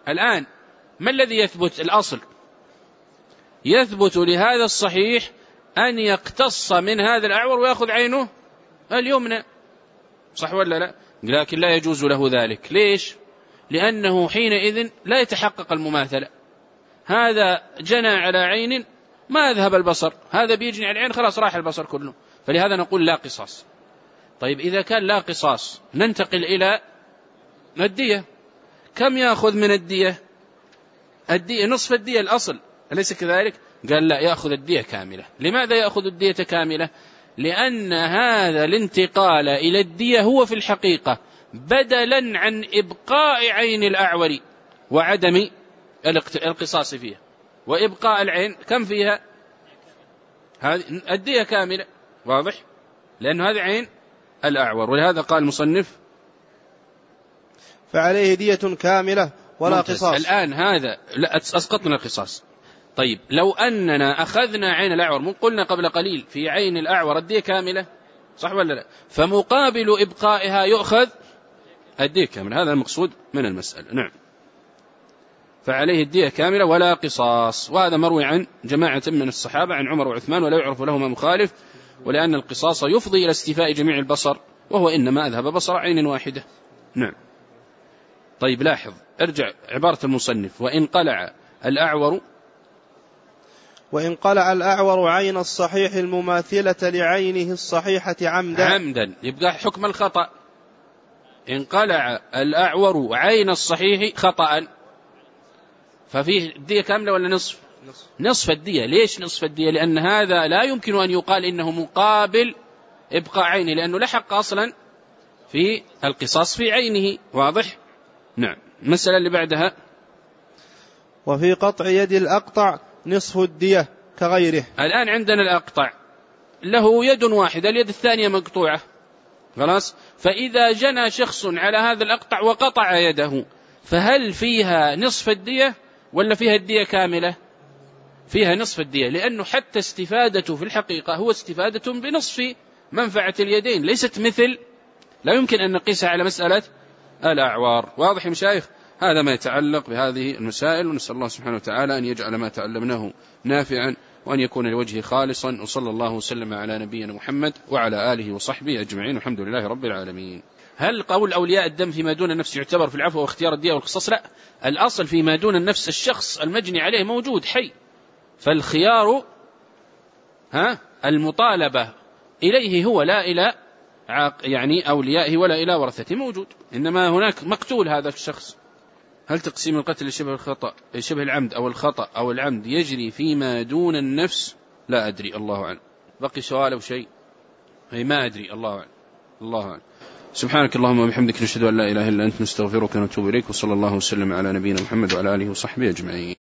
الآن ما الذي يثبت؟ الأصل يثبت لهذا الصحيح أن يقتص من هذا الأعور ويأخذ عينه اليمنى، صح ولا لا؟ لكن لا يجوز له ذلك. ليش؟ لأنه حينئذ لا يتحقق المماثلة. هذا جنى على عين ما ذهب البصر، هذا بيجني على العين خلاص راح البصر كله، فلهذا نقول لا قصاص. طيب إذا كان لا قصاص ننتقل إلى الدية. كم يأخذ من الدية؟ الدية نصف الدية الأصل، أليس كذلك؟ قال لا، يأخذ الدية كاملة. لماذا يأخذ الدية كاملة؟ لأن هذا الانتقال إلى الدية هو في الحقيقة بدلا عن إبقاء عين الأعور وعدم القصاص فيها، وإبقاء العين كم فيها؟ هذه الدية كاملة، واضح؟ لأن هذه عين الأعور. ولهذا قال المصنف فعليه دية كاملة ولا ممتاز. قصاص. الآن هذا لا أسقطنا القصاص. طيب لو أننا أخذنا عين الأعور، قلنا قبل قليل في عين الأعور الدية كاملة، صح ولا لا؟ فمقابل إبقائها يؤخذ الدية كاملة، هذا المقصود من المسألة. نعم، فعليه الدية كاملة ولا قصاص. وهذا مروي عن جماعة من الصحابة عن عمر وعثمان، ولا يعرف لهما مخالف، ولأن القصاص يفضي إلى استيفاء جميع البصر، وهو إنما أذهب بصر عين واحدة. نعم. طيب لاحظ، ارجع عبارة المصنف: وإن قلع الأعور وإن قلع الأعور عين الصحيح المماثلة لعينه الصحيحة عمدا عمدا يبقى حكم الخطأ. إن قلع الأعور عين الصحيح خطأ ففيه الدية كاملة ولا نصف؟ نصف, نصف الدية. ليش نصف الدية؟ لأن هذا لا يمكن أن يقال إنه مقابل إبقاء عينه، لأنه لحق أصلا في القصاص في عينه، واضح؟ نعم. المسألة اللي بعدها: وفي قطع يد الأقطع نصف الدية كغيره. الآن عندنا الأقطع له يد واحدة، اليد الثانية مقطوعة، خلاص. فإذا جنى شخص على هذا الأقطع وقطع يده، فهل فيها نصف الدية ولا فيها الدية كاملة؟ فيها نصف الدية، لأنه حتى استفادته في الحقيقة هو استفادة بنصف منفعة اليدين، ليست مثل، لا يمكن أن نقيسها على مسألة الأعوار. واضح يا مشايخ؟ هذا ما يتعلق بهذه المسائل، ونسأل الله سبحانه وتعالى أن يجعل ما تعلمناه نافعا، وأن يكون لوجهه خالصا. وصلى الله وسلم على نبينا محمد وعلى آله وصحبه أجمعين، والحمد لله رب العالمين. هل قول أولياء الدم فيما دون النفس يعتبر في العفو واختيار الدية والقصاص؟ لا، الأصل فيما دون النفس الشخص المجني عليه موجود حي، فالخيار ها المطالبة إليه هو، لا إلى يعني أوليائه ولا إلى ورثته موجود، إنما هناك مقتول هذا الشخص. هل تقسيم القتل شبه الخطأ شبه العمد أو الخطأ أو العمد يجري فيما دون النفس؟ لا أدري، الله أعلم. بقي سؤال أو شيء؟ هي ما أدري، الله أعلم. الله أعلم. سبحانك اللهم وبحمدك، نشهد أن لا إله إلا أنت، نستغفرك ونتوب إليك، وصلى الله وسلم على نبينا محمد وعلى آله وصحبه أجمعين.